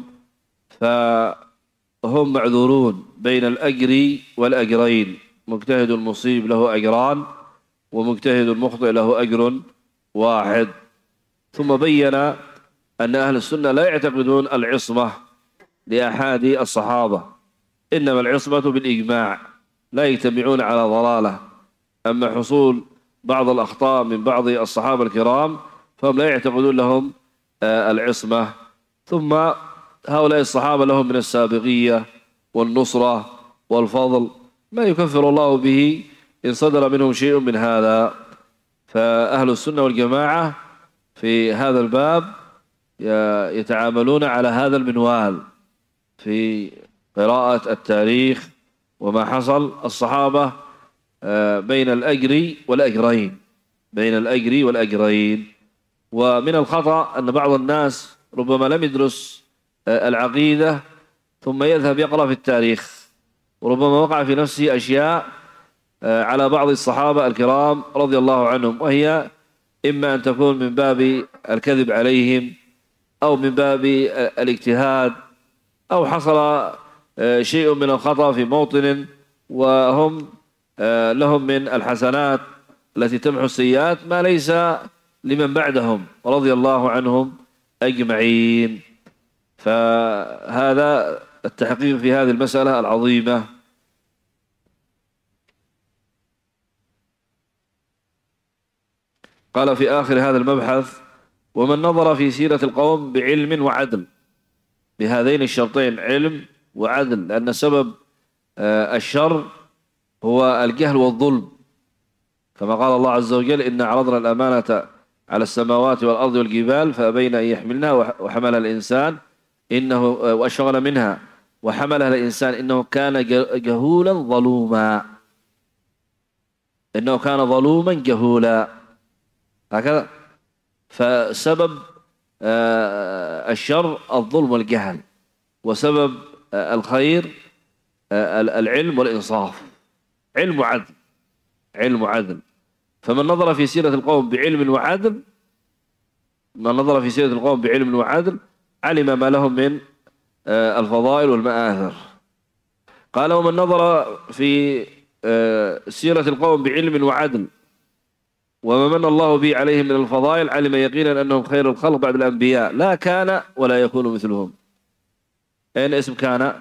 فهم معذورون بين الأجر والأجرين، مجتهد المصيب له أجران ومجتهد المخطئ له أجر واحد. ثم بين أن أهل السنة لا يعتقدون العصمة لأحد الصحابة، إنما العصمة بالإجماع، لا يجتمعون على ضلالة. أما حصول بعض الأخطاء من بعض الصحابة الكرام فهم لا يعتقدون لهم العصمة. ثم هؤلاء الصحابة لهم من السابقية والنصرة والفضل ما يكفر الله به إن صدر منهم شيء من هذا. فأهل السنة والجماعة في هذا الباب يتعاملون على هذا المنوال في قراءة التاريخ وما حصل الصحابة بين الأجر والأجرين بين الأجر والأجرين. ومن الخطأ أن بعض الناس ربما لم يدرس العقيدة ثم يذهب يقرأ في التاريخ، وربما وقع في نفسه أشياء على بعض الصحابة الكرام رضي الله عنهم، وهي إما أن تكون من باب الكذب عليهم أو من باب الاجتهاد أو حصل شيء من الخطأ في موطن وهم لهم من الحسنات التي تمحو السيئات ما ليس لمن بعدهم رضي الله عنهم أجمعين. فهذا التحقيق في هذه المسألة العظيمة. قال في آخر هذا المبحث: ومن نظر في سيرة القوم بعلم وعدل، بهذين الشرطين علم وعدل، لأن سبب الشر هو الجهل والظلم، كما قال الله عز وجل: إنا عرضنا الأمانة على السماوات والأرض والجبال فأبين أن يحملنها وحملها الإنسان إنه وأشفقن منها وحملها الإنسان إنه كان جهولا ظلوما إنه كان ظلوما جهولا هكذا. فسبب الشر الظلم والجهل، وسبب الخير العلم والإنصاف، علم وعدل علم وعدل. فمن نظر في سيرة القوم بعلم وعدل من نظر في سيرة القوم بعلم وعدل علم ما لهم من الفضائل والمآثر. قال: ومن نظر في سيرة القوم بعلم وعدل وما من الله به عليهم من الفضائل علم يقينا أنهم خير الخلق بعد الأنبياء لا كان ولا يكون مثلهم. أين اسم كان؟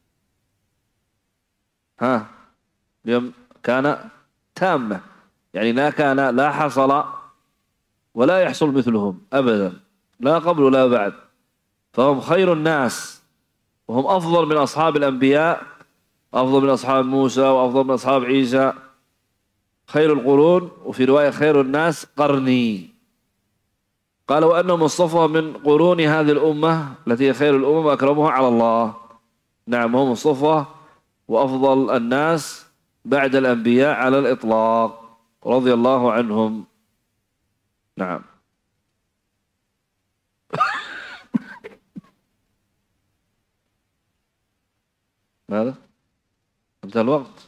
ها اليوم كان تامة، يعني لا كان لا حصل ولا يحصل مثلهم أبدا، لا قبل ولا بعد. فهم خير الناس وهم أفضل من أصحاب الأنبياء، أفضل من أصحاب موسى وأفضل من أصحاب عيسى، خير القرون، وفي رواية خير الناس قرني. قال: وأنهم الصفوة من قرون هذه الأمة التي هي خير الأمم وأكرمها على الله. نعم، هم الصفوة وأفضل الناس بعد الأنبياء على الإطلاق رضي الله عنهم. نعم. ماذا؟ انتهى الوقت؟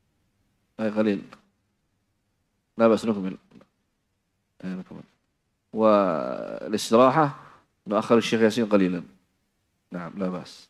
أي قليل، لا بأس نكمل. أي نكمل. والاستراحة نؤخر الشيخ ياسين قليلا. نعم لا بأس.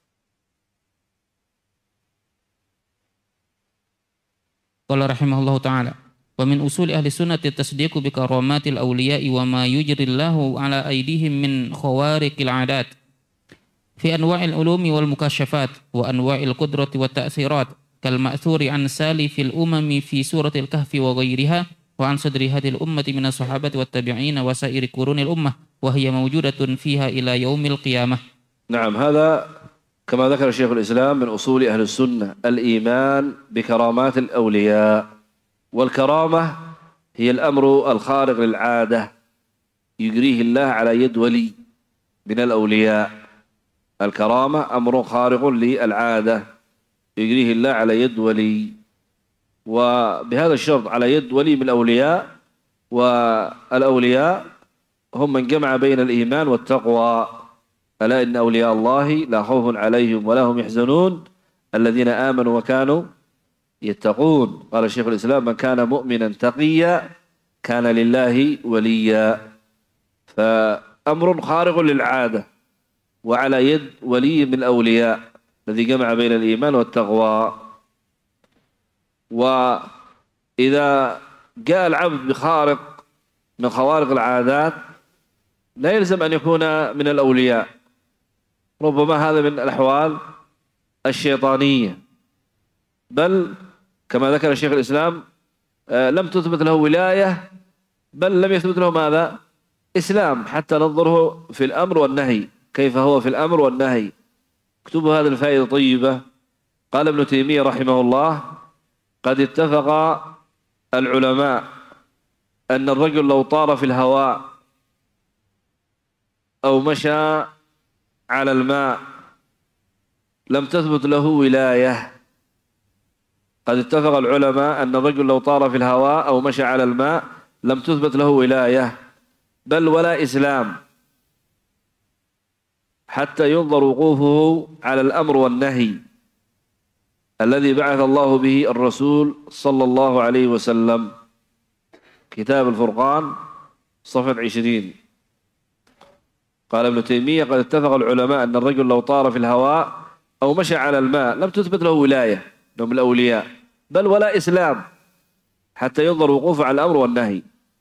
قال رحمه الله تعالى: ومن أصول أهل السنة التصديق بكرامات الأولياء وما يجري الله على أيديهم من خوارق العادات في أنواع العلوم والمكاشفات وأنواع القدرة والتأثيرات كالمأثور عن سالف الأمم في سورة الكهف وغيرها، وعن صدر هذه الأمة من الصحابة والتابعين وسائر قرون الأمة، وهي موجودة فيها إلى يوم القيامة. نعم، هذا كما ذكر شيخ الإسلام من أصول أهل السنة الإيمان بكرامات الأولياء. والكرامة هي الأمر الخارق للعادة يجريه الله على يد ولي من الأولياء. الكرامة أمر خارق للعادة يجريه الله على يد ولي، وبهذا الشرط على يد ولي من الأولياء. والأولياء هم من جمع بين الإيمان والتقوى. ألا إن أولياء الله لا خوف عليهم ولا هم يحزنون الذين آمنوا وكانوا يتقون. قال شيخ الإسلام: من كان مؤمنا تقيا كان لله وليا. فأمر خارق للعادة وعلى يد ولي من الأولياء الذي جمع بين الإيمان والتقوى. وإذا جاء العبد بخارق من خوارق العادات لا يلزم أن يكون من الأولياء، ربما هذا من الأحوال الشيطانية، بل كما ذكر شيخ الإسلام لم تثبت له ولاية، بل لم يثبت له ماذا؟ إسلام، حتى ننظره في الأمر والنهي كيف هو في الأمر والنهي. اكتبوا هذه الفائدة طيبة. قال ابن تيمية رحمه الله: قد اتفق العلماء أن الرجل لو طار في الهواء أو مشى على الماء لم تثبت له ولاية. قد اتفق العلماء أن الرجل لو طار في الهواء أو مشى على الماء لم تثبت له ولاية بل ولا إسلام، حتى ينظر وقوفه على الأمر والنهي الذي بعث الله به الرسول صلى الله عليه وسلم. كتاب الفرقان صفحة عشرين. قال ابن تيمية: قد اتفق العلماء أن الرجل لو طار في الهواء أو مشى على الماء لم تثبت له ولاية من الأولياء بل ولا إسلام، حتى ينظر وقوفه على الأمر والنهي.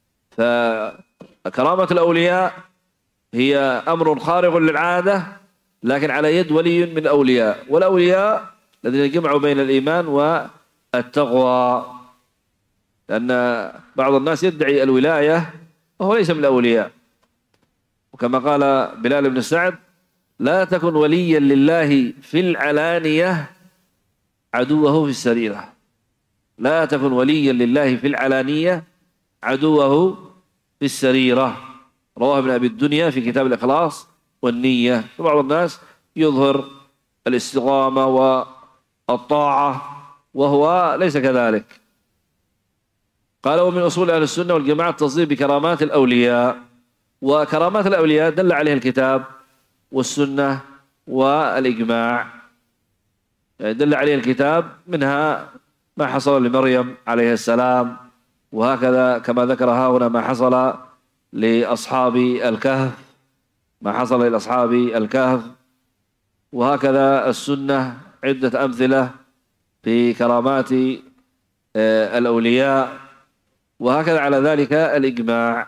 فكرامة الأولياء هي أمر خارق للعادة لكن على يد ولي من الأولياء، والأولياء الذين جمعوا بين الإيمان والتقوى. لأن بعض الناس يدعي الولاية وهو ليس من الأولياء، وكما قال بلال بن سعد: لا تكن وليا لله في العلانية عدوه في السريرة. لا تكن وليا لله في العلانية عدوه في السريرة. رواه ابن أبي الدنيا في كتاب الإخلاص والنية. فبعض الناس يظهر الاستقامة والطاعة وهو ليس كذلك. قال: ومن أصول أهل السنة والجماعة التصديق بكرامات الأولياء. وكرامات الأولياء دل عليها الكتاب والسنة والإجماع. يعني دل عليها الكتاب، منها ما حصل لمريم عليه السلام، وهكذا كما ذكر ها هنا ما حصل لأصحاب الكهف ما حصل لأصحاب الكهف وهكذا السنة عدة أمثلة في كرامات الأولياء، وهكذا على ذلك الإجماع.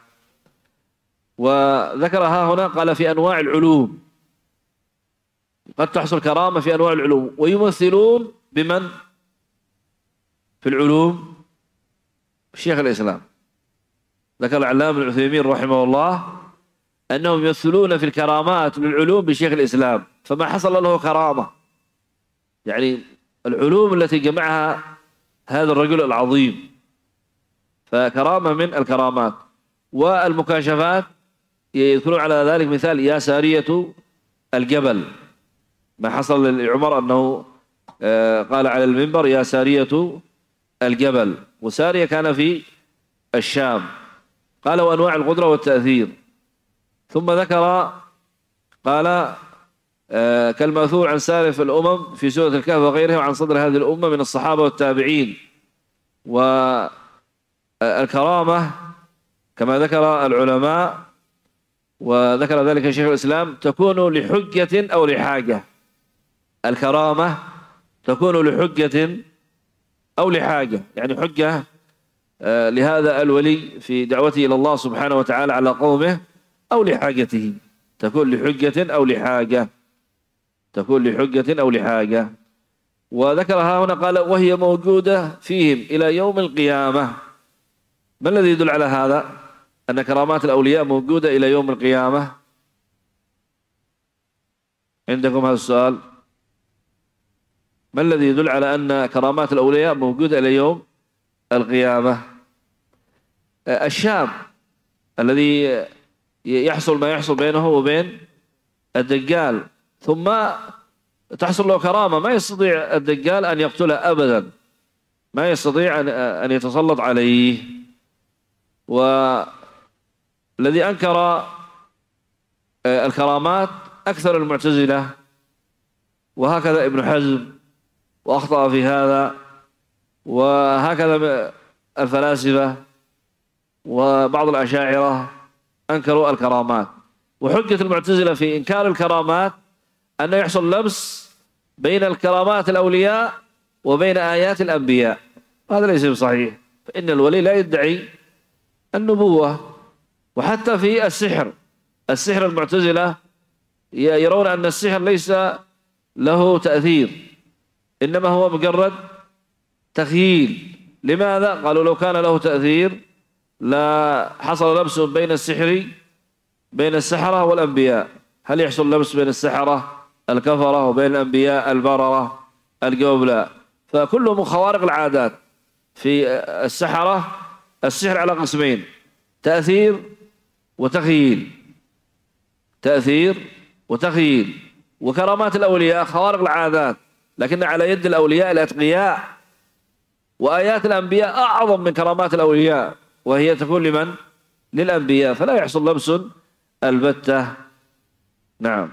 وذكر ها هنا قال: في أنواع العلوم. قد تحصل كرامة في أنواع العلوم، ويمثلون بمن في العلوم؟ شيخ الإسلام ذكر العلامة ابن عثيمين رحمه الله أنهم يمثلون في الكرامات للعلوم بشيخ الإسلام، فما حصل له كرامة، يعني العلوم التي جمعها هذا الرجل العظيم، فكرامة من الكرامات. والمكاشفات يذكرون على ذلك مثال: يا سارية الجبل، ما حصل لعمر أنه قال على المنبر: يا سارية الجبل، وسارية كان في الشام. قال: وأنواع القدرة والتأثير. ثم ذكر قال: كالمأثور عن سالف الأمم في سورة الكهف وغيرها، وعن صدر هذه الأمة من الصحابة والتابعين. والكرامة كما ذكر العلماء وذكر ذلك شيخ الإسلام تكون لحجة أو لحاجة. الكرامة تكون لحجة أو لحاجة، يعني حجة لهذا الولي في دعوته إلى الله سبحانه وتعالى على قومه، أو لحاجته، تكون لحجة أو لحاجة، تكون لحجة أو لحاجة. وذكرها هنا قال وهي موجودة فيهم إلى يوم القيامة. ما الذي يدل على هذا؟ أن كرامات الأولياء موجودة إلى يوم القيامة. عندكم هذا السؤال؟ ما الذي يدل على أن كرامات الأولياء موجودة إلى يوم القيامة؟ الشاب الذي يحصل ما يحصل بينه وبين الدجال، ثم تحصل له كرامة، ما يستطيع الدجال أن يقتله أبدا، ما يستطيع أن يتسلط عليه. والذي أنكر الكرامات أكثر المعتزلة، وهكذا ابن حزم وأخطأ في هذا، وهكذا الفلاسفة وبعض الأشاعرة أنكروا الكرامات. وحجة المعتزلة في إنكار الكرامات أن يحصل لبس بين الكرامات الأولياء وبين آيات الأنبياء، هذا ليس بصحيح، فإن الولي لا يدعي النبوة. وحتى في السحر، السحر المعتزلة يرون أن السحر ليس له تأثير، إنما هو مجرد تخييل. لماذا؟ قالوا لو كان له تأثير لا حصل لبس بين السحر بين السحرة والأنبياء. هل يحصل لبس بين السحرة الكفرة وبين الأنبياء البررة الجوبلاء؟ فكلهم خوارق العادات. في السحرة السحر على قسمين: تأثير وتخييل، تأثير وتخييل. وكرامات الأولياء خوارق العادات، لكن على يد الأولياء الأتقياء. وآيات الأنبياء أعظم من كرامات الأولياء، وهي تكون لمن؟ للأنبياء، فلا يحصل لبس البتة. نعم.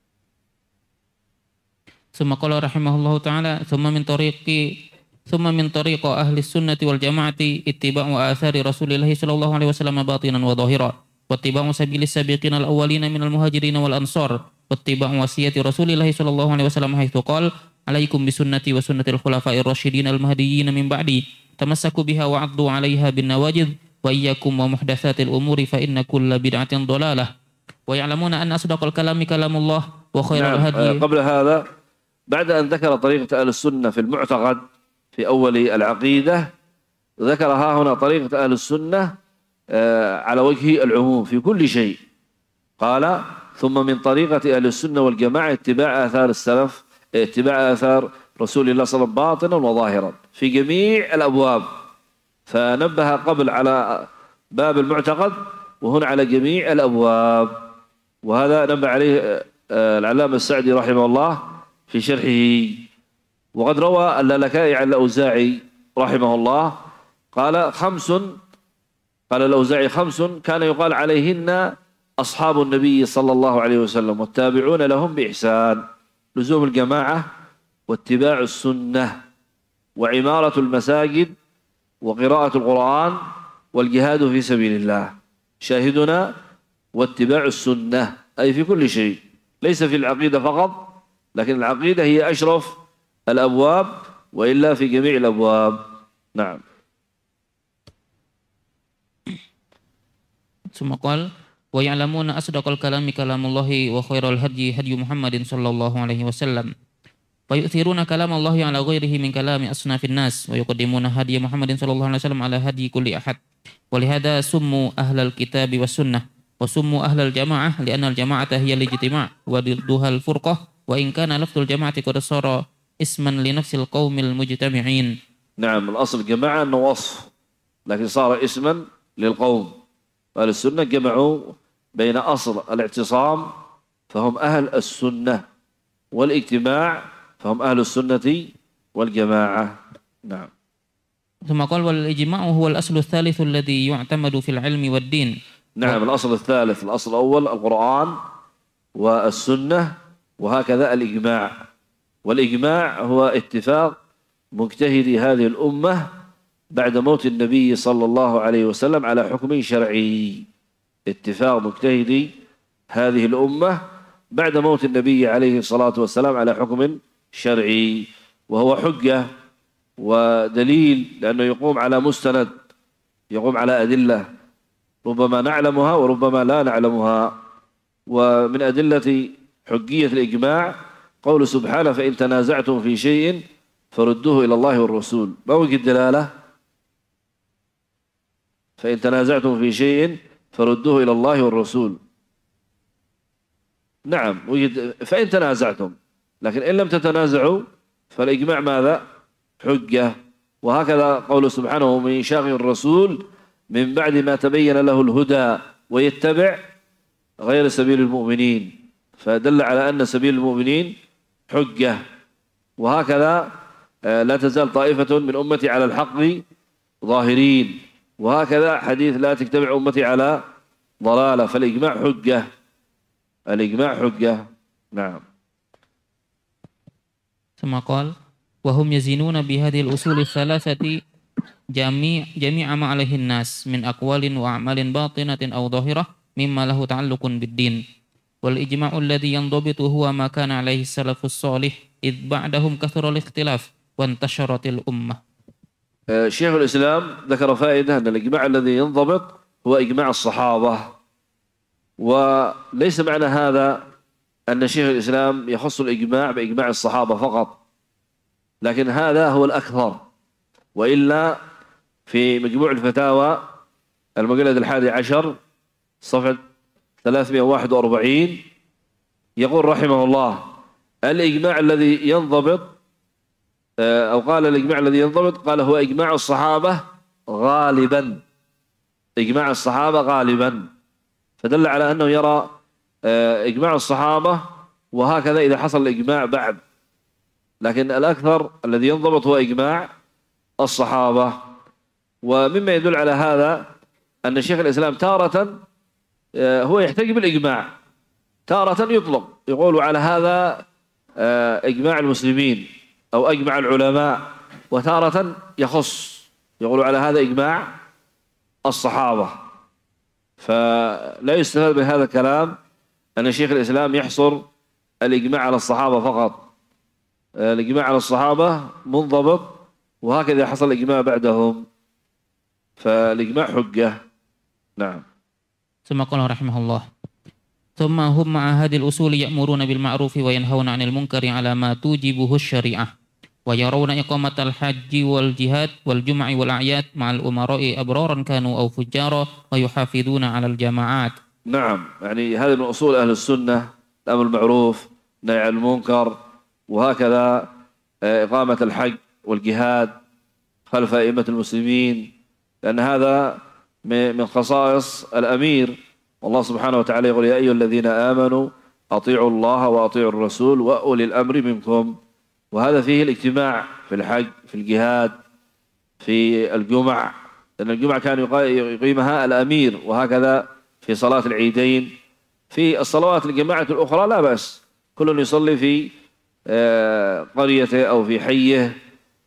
ثم قال رحمه الله تعالى ثم من طريق ثم من طريق أهل السنة والجماعة اتباع آثار رسول الله صلى الله عليه وسلم باطنا وظاهرا، واتباع سبيل السابقين الأولين من المهاجرين والأنصار، واتباع وصية رسول الله صلى الله عليه وسلم حيث قال عليكم بسنتي وسنة الخلفاء الراشدين المهديين من بعدي تمسكوا بها وعضوا عليها بالنواجذ وإياكم ومحدثات الأمور فإن كل بدعة ضلالة ويعلمون أن أصدق الكلام كلام الله وخير نعم. الهدي. قبل هذا، بعد أن ذكر طريقة أهل السنة في المعتقد في أول العقيدة، ذكر ها هنا طريقة أهل السنة على وجه العموم في كل شيء. قال ثم من طريقة أهل السنة والجماعة اتباع آثار السلف، اتباع آثار رسول الله صلى الله عليه وسلم باطنا وظاهرا في جميع الأبواب. فنبه قبل على باب المعتقد، وهنا على جميع الأبواب. وهذا نبه عليه العلامة السعدي رحمه الله في شرحه. وقد روى اللالكائي عن الأوزاعي رحمه الله قال خمس قال الأوزاعي خمس كان يقال عليهن أصحاب النبي صلى الله عليه وسلم والتابعون لهم بإحسان: لزوم الجماعة، واتباع السنة، وعمارة المساجد، وقراءة القرآن، والجهاد في سبيل الله. شاهدنا واتباع السنة أي في كل شيء، ليس في العقيدة فقط، لكن العقيدة هي أشرف الأبواب، وإلا في جميع الأبواب. نعم. ثم قال ويعلمون أصدق الكلام كلام الله وخير الهدي هدي محمد صلى الله عليه وسلم ويؤثرون كلام الله على غيره من كلام أصناف الناس ويقدمون هدي محمد صلى الله عليه وسلم على هدي كل أحد. ولهذا سموا أهل الكتاب والسنة وسموا أهل الجماعة لأن الجماعة هي الاجتماع وضدها الفرقة، وإن كان لفظ الجماعة قد صار اسما لنفس القوم المجتمعين. نعم، الأصل الجماعة أنه وصف، لكن صار اسما للقوم. أهل السنة جمعوا بين أصل الاعتصام فهم أهل السنة، والاجتماع فهم أهل السنة والجماعة. نعم. ثم قال والإجماع هو الأصل الثالث الذي يعتمد في العلم والدين. نعم، الأصل الثالث، الأصل الأول القرآن والسنة، وهكذا الإجماع. والإجماع هو اتفاق مجتهدي هذه الأمة بعد موت النبي صلى الله عليه وسلم على حكم شرعي. اتفاق مجتهدي هذه الأمة بعد موت النبي عليه الصلاة والسلام على حكم شرعي، وهو حجة ودليل، لأنه يقوم على مستند، يقوم على أدلة ربما نعلمها وربما لا نعلمها. ومن أدلة حجية الإجماع قول سبحانه: فإن تنازعتم في شيء فردوه إلى الله والرسول. ما وجه الدلالة؟ فإن تنازعتم في شيء فردوه إلى الله والرسول. نعم وجد فإن تنازعتم، لكن إن لم تتنازعوا فالإجماع ماذا؟ حجة. وهكذا قول سبحانه: من يشاقق الرسول من بعد ما تبين له الهدى ويتبع غير سبيل المؤمنين، فدل على أن سبيل المؤمنين حجة. وهكذا لا تزال طائفة من أمتي على الحق ظاهرين، وهكذا حديث لا تجتمع أمتي على ضلالة، فالإجماع حجة، الإجماع حجة. نعم. ثم قال: وهم يزنون بهذه الأصول الثلاثة جميع جميع ما عليه الناس من أقوال وأعمال باطنة أو ظاهرة مما له تعلق بالدين. والإجماع الذي ينضبط هو ما كان عليه السلف الصالح إذ بعدهم كثر الاختلاف وانتشرت الأمة. شيخ الإسلام ذكر فائدة أن الإجماع الذي ينضبط هو إجماع الصحابة، وليس معنى هذا أن شيخ الإسلام يخص الإجماع بإجماع الصحابة فقط، لكن هذا هو الأكثر. وإلا في مجموع الفتاوى المجلد الحادي عشر صفحة ثلاثمائة وواحد وأربعين يقول رحمه الله: الإجماع الذي ينضبط، أو قال الإجماع الذي ينضبط، قال هو إجماع الصحابة غالبا، إجماع الصحابة غالبا، فدل على أنه يرى إجماع الصحابة، وهكذا إذا حصل الإجماع بعد، لكن الأكثر الذي ينضبط هو إجماع الصحابة. ومما يدل على هذا أن شيخ الإسلام تارة هو يحتج بالإجماع، تارة يطلق يقول على هذا إجماع المسلمين أو أجمع العلماء، وتارة يخص يقول على هذا إجماع الصحابة. فلا يستفاد من هذا الكلام أن شيخ الإسلام يحصر الإجماع على الصحابة فقط، الإجماع على الصحابة منضبط، وهكذا حصل الإجماع بعدهم، فالإجماع حجة. نعم. ثم قال رحمه الله: ثم هم مع هذه الأصول يأمرون بالمعروف وينهون عن المنكر على ما توجبه الشريعة، ويرون إقامة الحج والجهاد والجمع والأعياد مع الأمراء أبرارا كانوا أو فجارا، ويحافظون على الجماعات. نعم، يعني هذا من أصول أهل السنة، الأمر بالمعروف نهي عن المنكر، وهكذا إقامة الحج والجهاد خلف أئمة المسلمين، لأن هذا من خصائص الأمير. والله سبحانه وتعالى يقول: يا أيها الذين آمنوا أطيعوا الله وأطيعوا الرسول وأولي الأمر منكم. وهذا فيه الاجتماع في الحج، في الجهاد، في الجمع، لأن الجمع كان يقيمها الأمير، وهكذا في صلاة العيدين. في الصلوات الجماعة الأخرى لا بأس، كل يصلي في قريته أو في حيه،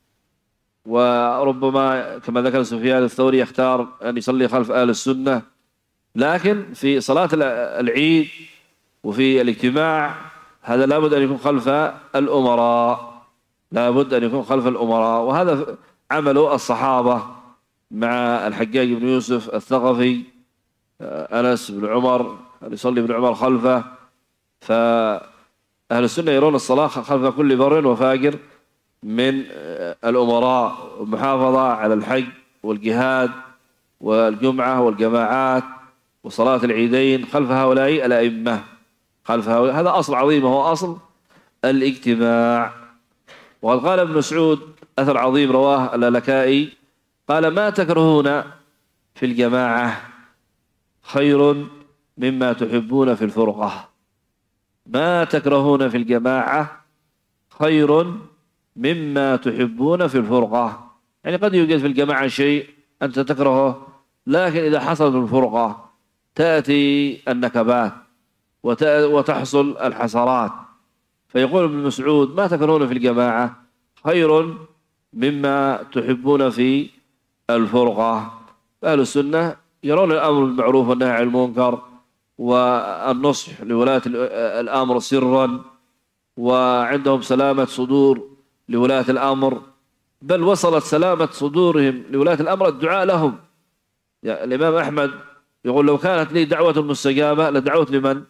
وربما كما ذكر سفيان الثوري يختار أن يصلي خلف أهل السنة. لكن في صلاة العيد وفي الاجتماع هذا لابد أن يكون خلف الأمراء، لابد أن يكون خلف الأمراء، وهذا عمل الصحابة مع الحجاج بن يوسف الثقفي، أنس بن عمر يصلي ابن عمر خلفه. فأهل السنة يرون الصلاة خلف كل بر وفاجر من الأمراء، والمحافظة على الحج والجهاد والجمعة والجماعات وصلاة العيدين خلف هؤلاء الأئمة، خلف هؤلاء. هذا أصل عظيم، هو أصل الاجتماع. وقد قال ابن مسعود أثر عظيم رواه اللالكائي، قال: ما تكرهون في الجماعة خير مما تحبون في الفرقة. ما تكرهون في الجماعة خير مما تحبون في الفرقة. يعني قد يوجد في الجماعة شيء أنت تكرهه، لكن إذا حصلت الفرقة تأتي النكبات وتحصل الحسرات. فيقول ابن مسعود: ما تكرهون في الجماعة خير مما تحبون في الفرقة. أهل السنة يرون الأمر بالمعروف والنهي عن المنكر، والنصح لولاة الأمر سرا، وعندهم سلامة صدور لولاة الأمر، بل وصلت سلامة صدورهم لولاة الأمر الدعاء لهم. يعني الإمام أحمد يقول لو كانت لي دعوة مستجابة لدعوت لمن؟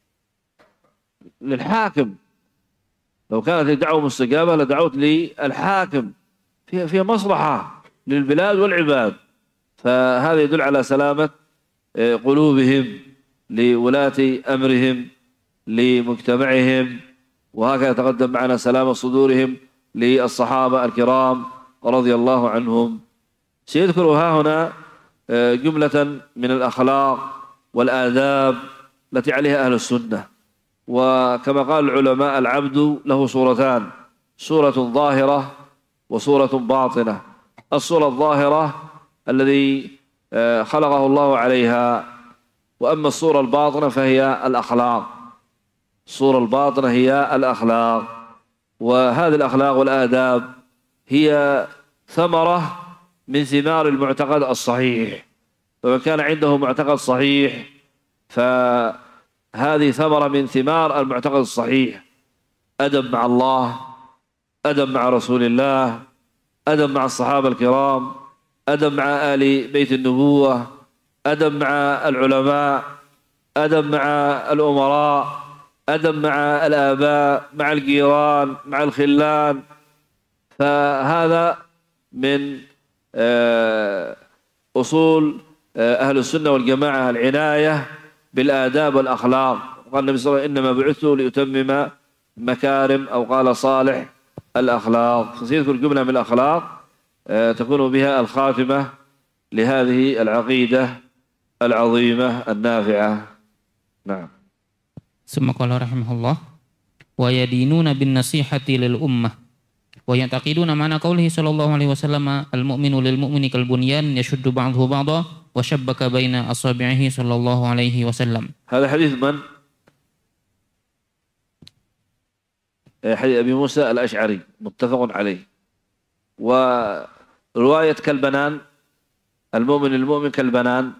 للحاكم. لو كانت لي دعوة مستجابة لدعوت للحاكم، فيها فيها مصلحة للبلاد والعباد. فهذا يدل على سلامة قلوبهم لولاة أمرهم لمجتمعهم، وهكذا تقدم معنا سلامة صدورهم للصحابة الكرام رضي الله عنهم. سيذكر ها هنا جملة من الأخلاق والآداب التي عليها أهل السنة. وكما قال العلماء العبد له صورتان، صورة ظاهرة وصورة باطنة. الصورة الظاهرة الذي خلقه الله عليها، وأما الصورة الباطنة فهي الأخلاق. الصورة الباطنة هي الأخلاق، وهذه الأخلاق والآداب هي ثمرة من ثمار المعتقد الصحيح. فمن كان عنده معتقد صحيح فهذه ثمرة من ثمار المعتقد الصحيح: أدب مع الله، أدب مع رسول الله، أدب مع الصحابة الكرام، أدب مع آل بيت النبوة، أدب مع العلماء، أدب مع الأمراء، أدب مع الآباء، مع الجيران، مع الخلان. فهذا من أصول أهل السنة والجماعة العناية بالآداب والأخلاق. قال النبي صلى الله عليه وسلم: إنما بعثت لأتمم مكارم، أو قال صالح الأخلاق. فسيذكر جملة من الأخلاق تكون بها الخاتمة لهذه العقيدة العظيمة النافعة. نعم. ثم قال رحمه الله: ويدينون بالنصيحة للأمة ويعتقدون معنى قوله صلى الله عليه وسلم: المؤمن للمؤمن كالبنيان يشد بعضه بعضا وشبك بين أصابعه صلى الله عليه وسلم. هذا حديث من؟ حديث أبي موسى الأشعري متفق عليه. ورواية كالبنان، المؤمن للمؤمن كالبنان،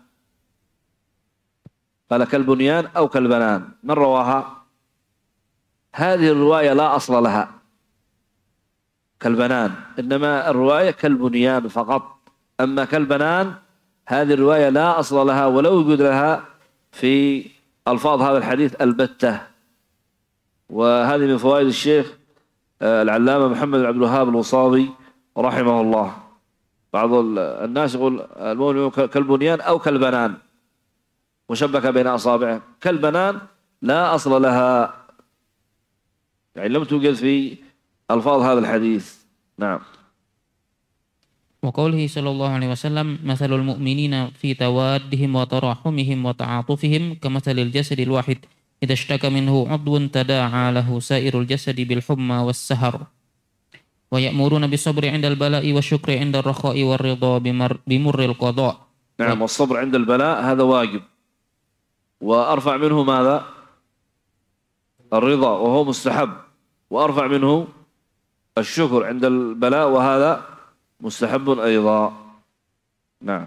قال كالبنيان أو كالبنان، من رواها؟ هذه الرواية لا أصل لها كالبنان، إنما الرواية كالبنيان فقط. أما كالبنان هذه الرواية لا أصل لها، ولو وجد لها في ألفاظ هذا الحديث البتة. وهذه من فوائد الشيخ العلامة محمد بن عبد الوهاب الوصابي رحمه الله. بعض الناس يقول المؤمن كالبنيان أو كالبنان وشبك بين أصابعه. كالبنان لا أصل لها، يعني لم توجد في ألفاظ هذا الحديث. نعم. وقوله صلى الله عليه وسلم: مثل المؤمنين في توادهم وتراحمهم وتعاطفهم كمثل الجسد الواحد إذا اشتكى منه عضو تداعى له سائر الجسد بالحمى والسهر. ويأمرون بالصبر عند البلاء والشكر عند الرخاء والرضا بمر, بمر القضاء. نعم. والصبر عند البلاء هذا واجب، وأرفع منه ماذا؟ الرضا، وهو مستحب، وأرفع منه الشكر عند البلاء، وهذا مستحب أيضا. نعم.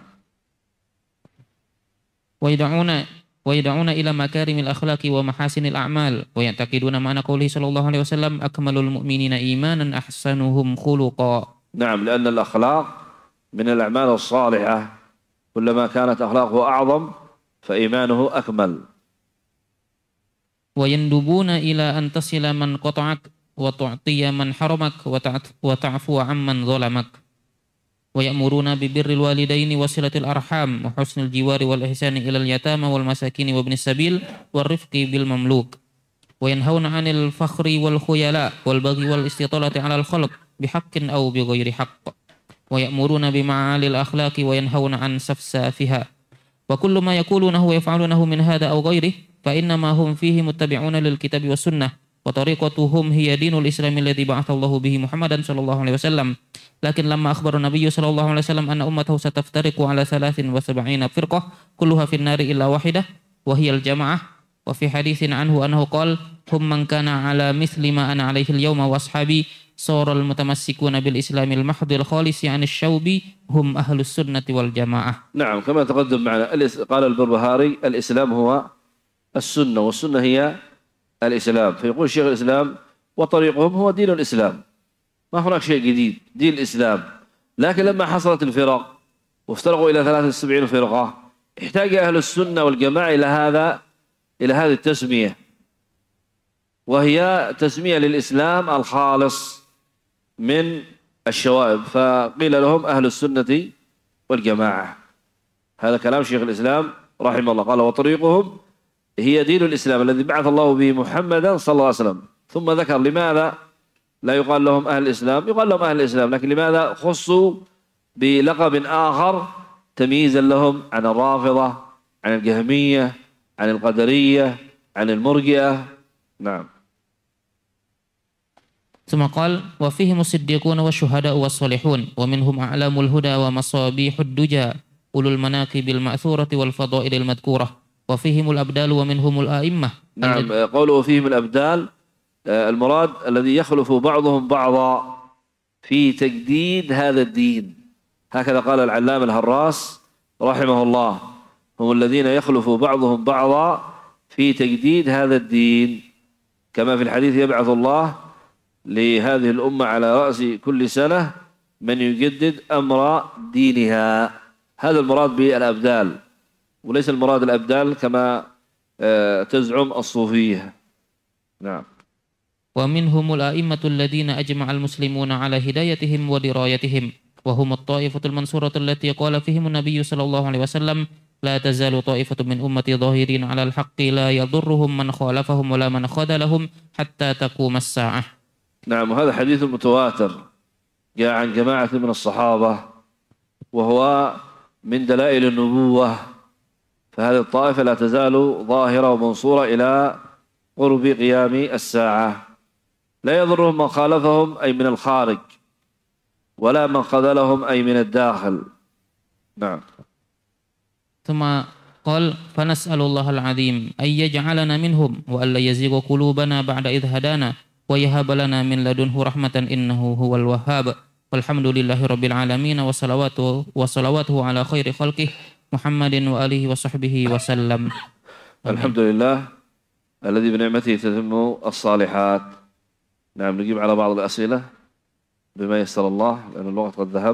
ويدعون ويدعون إلى مكارم الأخلاق ومحاسن الأعمال ويعتقدون معنى قوله صلى الله عليه وسلم: أكمل المؤمنين إيمانا أحسنهم خلقا. نعم، لأن الأخلاق من الأعمال الصالحة، كلما كانت أخلاقه أعظم فإيمانه أكمل. ويندبون إلى أن تصل من قطعك وتعطي من حرمك وتعفو عمن ظلمك. ويأمرون ببر الوالدين وصلة الأرحام وحسن الجوار والإحسان إلى اليتامى والمساكين وابن السبيل والرفق بالمملوك. وينهون عن الفخر والخيلاء والبغي والاستطالة على الخلق بحق أو بغير حق. ويأمرون بمعالي الأخلاق وينهون عن سفسافها. وكل ما يقولونه ويفعلونه من هذا أو غيره فإنما هم فيه متبعون للكتاب والسنة، وطريقتهم هي دين الإسلام الذي بعث الله به محمدا صلى الله عليه وسلم. لكن لما أخبر النبي صلى الله عليه وسلم أن أمته ستفترق على ثلاث وسبعين فرقة كلها في النار إلا واحدة وهي الجماعة، وفي حديث عنه أنه قال: هم من كان على مثل ما أنا عليه اليوم وأصحابي صار المتمسكون بالإسلام المحض الخالص عن الشوب هم أهل السنة والجماعة. نعم، كما تقدم معنا. قال البربهاري: الإسلام هو السنة، والسنة هي الإسلام. فيقول شيخ الإسلام وطريقهم هو دين الإسلام، ما هناك شيء جديد، دين الإسلام. لكن لما حصلت الفرق وافترقوا إلى ثلاثة وسبعين فرقة، احتاج أهل السنة والجماعة إلى هذا إلى هذه التسمية، وهي تسمية للإسلام الخالص من الشوائب، فقيل لهم أهل السنة والجماعة. هذا كلام شيخ الإسلام رحمه الله، قال وطريقهم هي دين الإسلام الذي بعث الله به محمدا صلى الله عليه وسلم. ثم ذكر لماذا لا يقال لهم أهل الإسلام، يقال لهم أهل الإسلام، لكن لماذا خصوا بلقب آخر تمييزا لهم عن الرافضة، عن الجهمية، عن القدرية، عن المرجئة. نعم. ثم قال وفيهم الصديقون والشهداء والصالحون ومنهم أعلام الهدى ومصابيح الدجى أولو المناكب المأثورة والفضائل المذكورة وفيهم الأبدال ومنهم الآئمة. نعم، قوله فيهم الأبدال المراد الذي يخلف بعضهم بعضا في تجديد هذا الدين، هكذا قال العلامة الهراس رحمه الله، هم الذين يخلف بعضهم بعضا في تجديد هذا الدين، كما في الحديث يبعث الله لهذه الأمة على رأس كل سنة من يجدد أمر دينها. هذا المراد بالأبدال، وليس المراد الأبدال كما تزعم الصوفية. نعم. ومنهم الأئمة الذين أجمع المسلمون على هدايتهم ودرايتهم وهم الطائفة المنصورة التي قال فيهم النبي صلى الله عليه وسلم لا تزال طائفة من أمتي ظاهرين على الحق لا يضرهم من خالفهم ولا من خذلهم حتى تقوم الساعة. نعم، وهذا حديث متواتر جاء عن جماعة من الصحابة، وهو من دلائل النبوة، فهذه الطائفة لا تزال ظاهرة ومنصورة إلى قرب قيام الساعة، لا يضرهم من خالفهم أي من الخارج ولا من خذلهم أي من الداخل. نعم. ثم قال فنسأل الله العظيم أن يجعلنا منهم وأن لا يزيغ قلوبنا بعد إذ هدانا ويهب لنا من لدنه رحمة إنه هو الوهاب. والحمد لله رب العالمين وصلواته, وصلواته على خير خلقه محمد وآله وصحبه وسلم. الحمد لله الذي بنعمته تتم الصالحات. نعم، نجيب على بعض الأسئلة بما يسر الله لأن الوقت قد ذهب.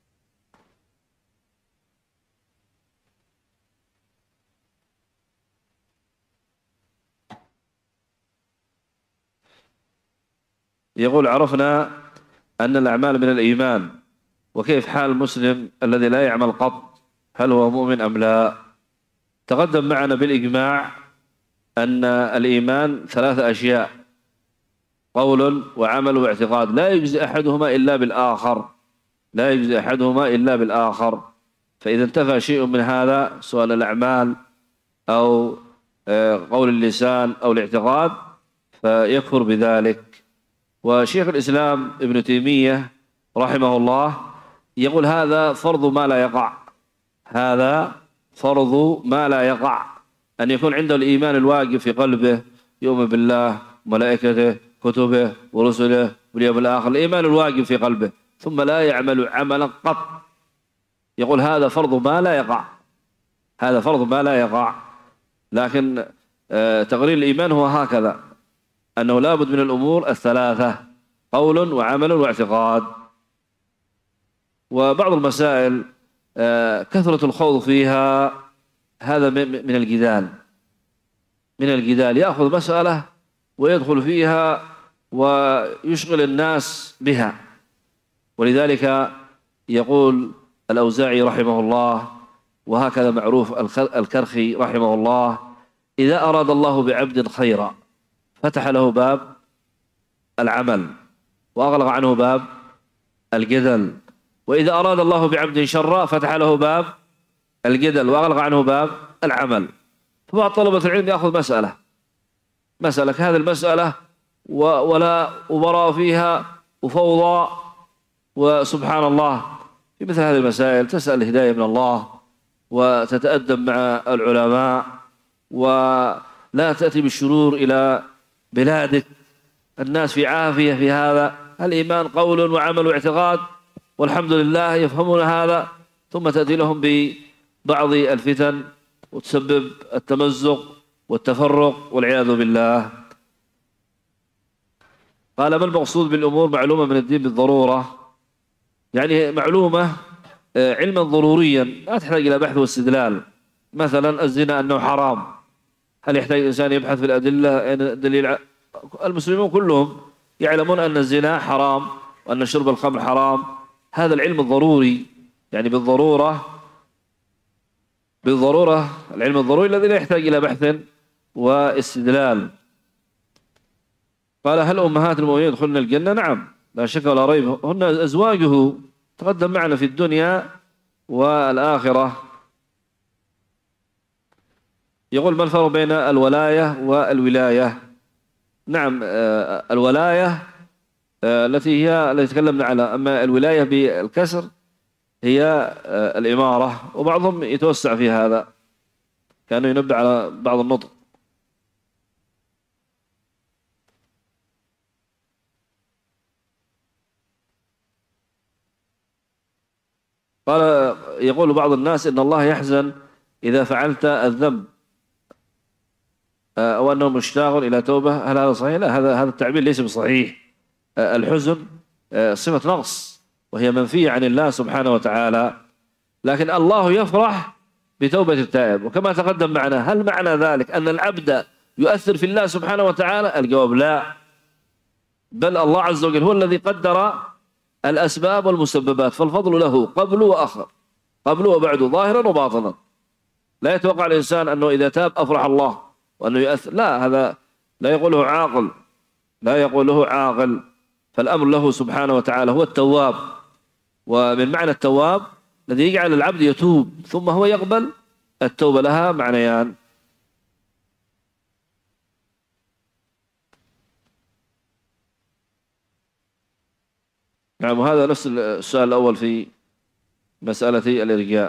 يقول عرفنا أن الأعمال من الإيمان، وكيف حال المسلم الذي لا يعمل قط، هل هو مؤمن أم لا؟ تقدم معنا بالإجماع أن الإيمان ثلاثة أشياء: قول وعمل واعتقاد، لا يجزي أحدهما إلا بالآخر، لا يجزي أحدهما إلا بالآخر. فإذا انتفى شيء من هذا سواء الأعمال أو قول اللسان أو الاعتقاد فيكفر بذلك. وشيخ الإسلام ابن تيمية رحمه الله يقول هذا فرض ما لا يقع، هذا فرض ما لا يقع، أن يكون عنده الإيمان الواجب في قلبه، يؤمن بالله وملائكته كتبه ورسله واليوم الآخر، الإيمان الواجب في قلبه، ثم لا يعمل عملا قط. يقول هذا فرض ما لا يقع، هذا فرض ما لا يقع. لكن تقرير الإيمان هو هكذا، أنه لابد من الأمور الثلاثة: قول وعمل واعتقاد. وبعض المسائل كثرة الخوض فيها هذا من الجدال، من الجدال يأخذ مسألة ويدخل فيها ويشغل الناس بها. ولذلك يقول الأوزاعي رحمه الله، وهكذا معروف الكرخي رحمه الله: إذا أراد الله بعبد خيرا فتح له باب العمل وأغلق عنه باب الجدل، وإذا أراد الله بعبد شرا فتح له باب الجدل وأغلق عنه باب العمل. فبعض طلبة العلم يأخذ مسألة مسألة كهذه المسألة ولا أبراء فيها وفوضى، وسبحان الله في مثل هذه المسائل تسأل الهداية من الله وتتأدب مع العلماء، ولا تأتي بالشرور إلى بلادك. الناس في عافية في هذا، الإيمان قول وعمل واعتقاد والحمد لله يفهمون هذا، ثم تأتي لهم ببعض الفتن وتسبب التمزق والتفرق والعياذ بالله. قال ما المقصود بالأمور معلومة من الدين بالضرورة؟ يعني معلومة علما ضروريا لا تحتاج إلى بحث واستدلال. مثلا الزنا أنه حرام، هل يحتاج الإنسان يبحث في الأدلة؟ يعني دليل. المسلمون كلهم يعلمون أن الزنا حرام وأن شرب الخمر حرام. هذا العلم الضروري، يعني بالضرورة، بالضرورة العلم الضروري الذي لا يحتاج إلى بحث واستدلال. قال هل أمهات المؤمنين يدخلن الجنة؟ نعم لا شك ولا ريب، هن أزواجه تقدم معنا في الدنيا والآخرة. يقول ما الفرق بين الولاية والولاية؟ نعم الولاية التي هي التي تكلمنا عنها، أما الولاية بالكسر هي الإمارة، وبعضهم يتوسع في هذا كأنه ينبه على بعض النطق. قال يقول بعض الناس إن الله يحزن إذا فعلت الذنب أو أنه مشتاق إلى توبة، هل هذا صحيح؟ لا، هذا هذا التعبير ليس بصحيح. الحزن صفة نقص وهي منفية عن الله سبحانه وتعالى، لكن الله يفرح بتوبة التائب. وكما تقدم معنا، هل معنى ذلك أن العبد يؤثر في الله سبحانه وتعالى؟ الجواب لا، بل الله عز وجل هو الذي قدر الأسباب والمسببات، فالفضل له قبل وآخر، قبل وبعد، ظاهرا وباطنا. لا يتوقع الإنسان أنه إذا تاب أفرح الله وأنه يؤثر، لا، هذا لا يقوله عاقل، لا يقوله عاقل. فالأمر له سبحانه وتعالى، هو التواب. ومن معنى التواب الذي يجعل العبد يتوب ثم هو يقبل التوبة، لها معنيان. نعم، وهذا نفس السؤال الأول في مسألة الإرجاء.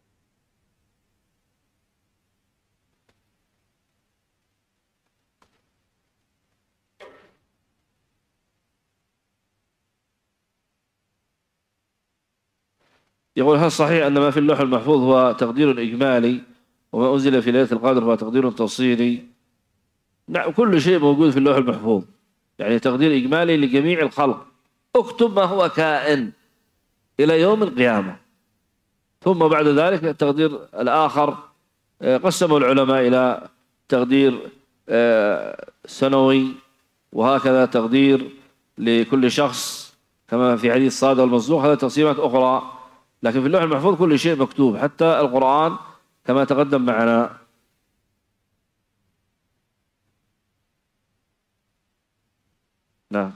يقول هل صحيح أن ما في اللوح المحفوظ هو تقدير إجمالي وما أنزل في ليلة القدر هو تقدير تفصيلي؟ نعم، كل شيء موجود في اللوح المحفوظ، يعني تقدير إجمالي لجميع الخلق. اكتب ما هو كائن إلى يوم القيامة، ثم بعد ذلك التقدير الآخر قسمه العلماء إلى تقدير سنوي، وهكذا تقدير لكل شخص كما في حديث الصادق والمصدوق، هذا تقسيمات أخرى. لكن في اللوح المحفوظ كل شيء مكتوب، حتى القرآن كما تقدم معنا. نعم.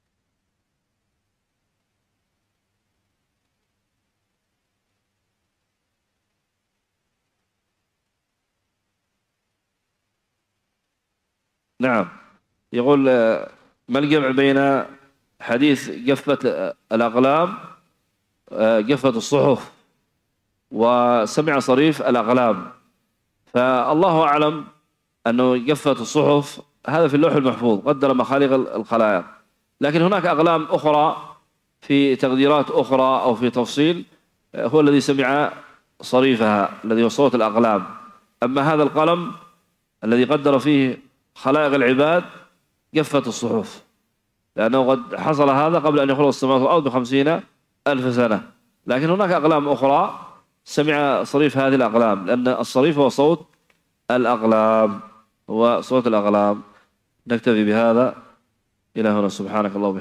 نعم، يقول ما الجمع بين حديث جفة الأقلام، جفة الصحف، وسمع صريف الأقلام؟ فالله أعلم أنه جفة الصحف هذا في اللوح المحفوظ قدر مخالق الخلائق، لكن هناك أقلام أخرى في تقديرات أخرى أو في تفصيل هو الذي سمع صريفها الذي هو صوت الأقلام. أما هذا القلم الذي قدر فيه خلائق العباد جفة الصحف، لأنه قد حصل هذا قبل أن يخلق السماوات والأرض بخمسين ألف سنة. لكن هناك أقلام أخرى سمع صريف هذه الأقلام، لأن الصريف هو صوت الأقلام، هو صوت الأقلام. نكتفي بهذا إلى هنا. سبحانك اللهم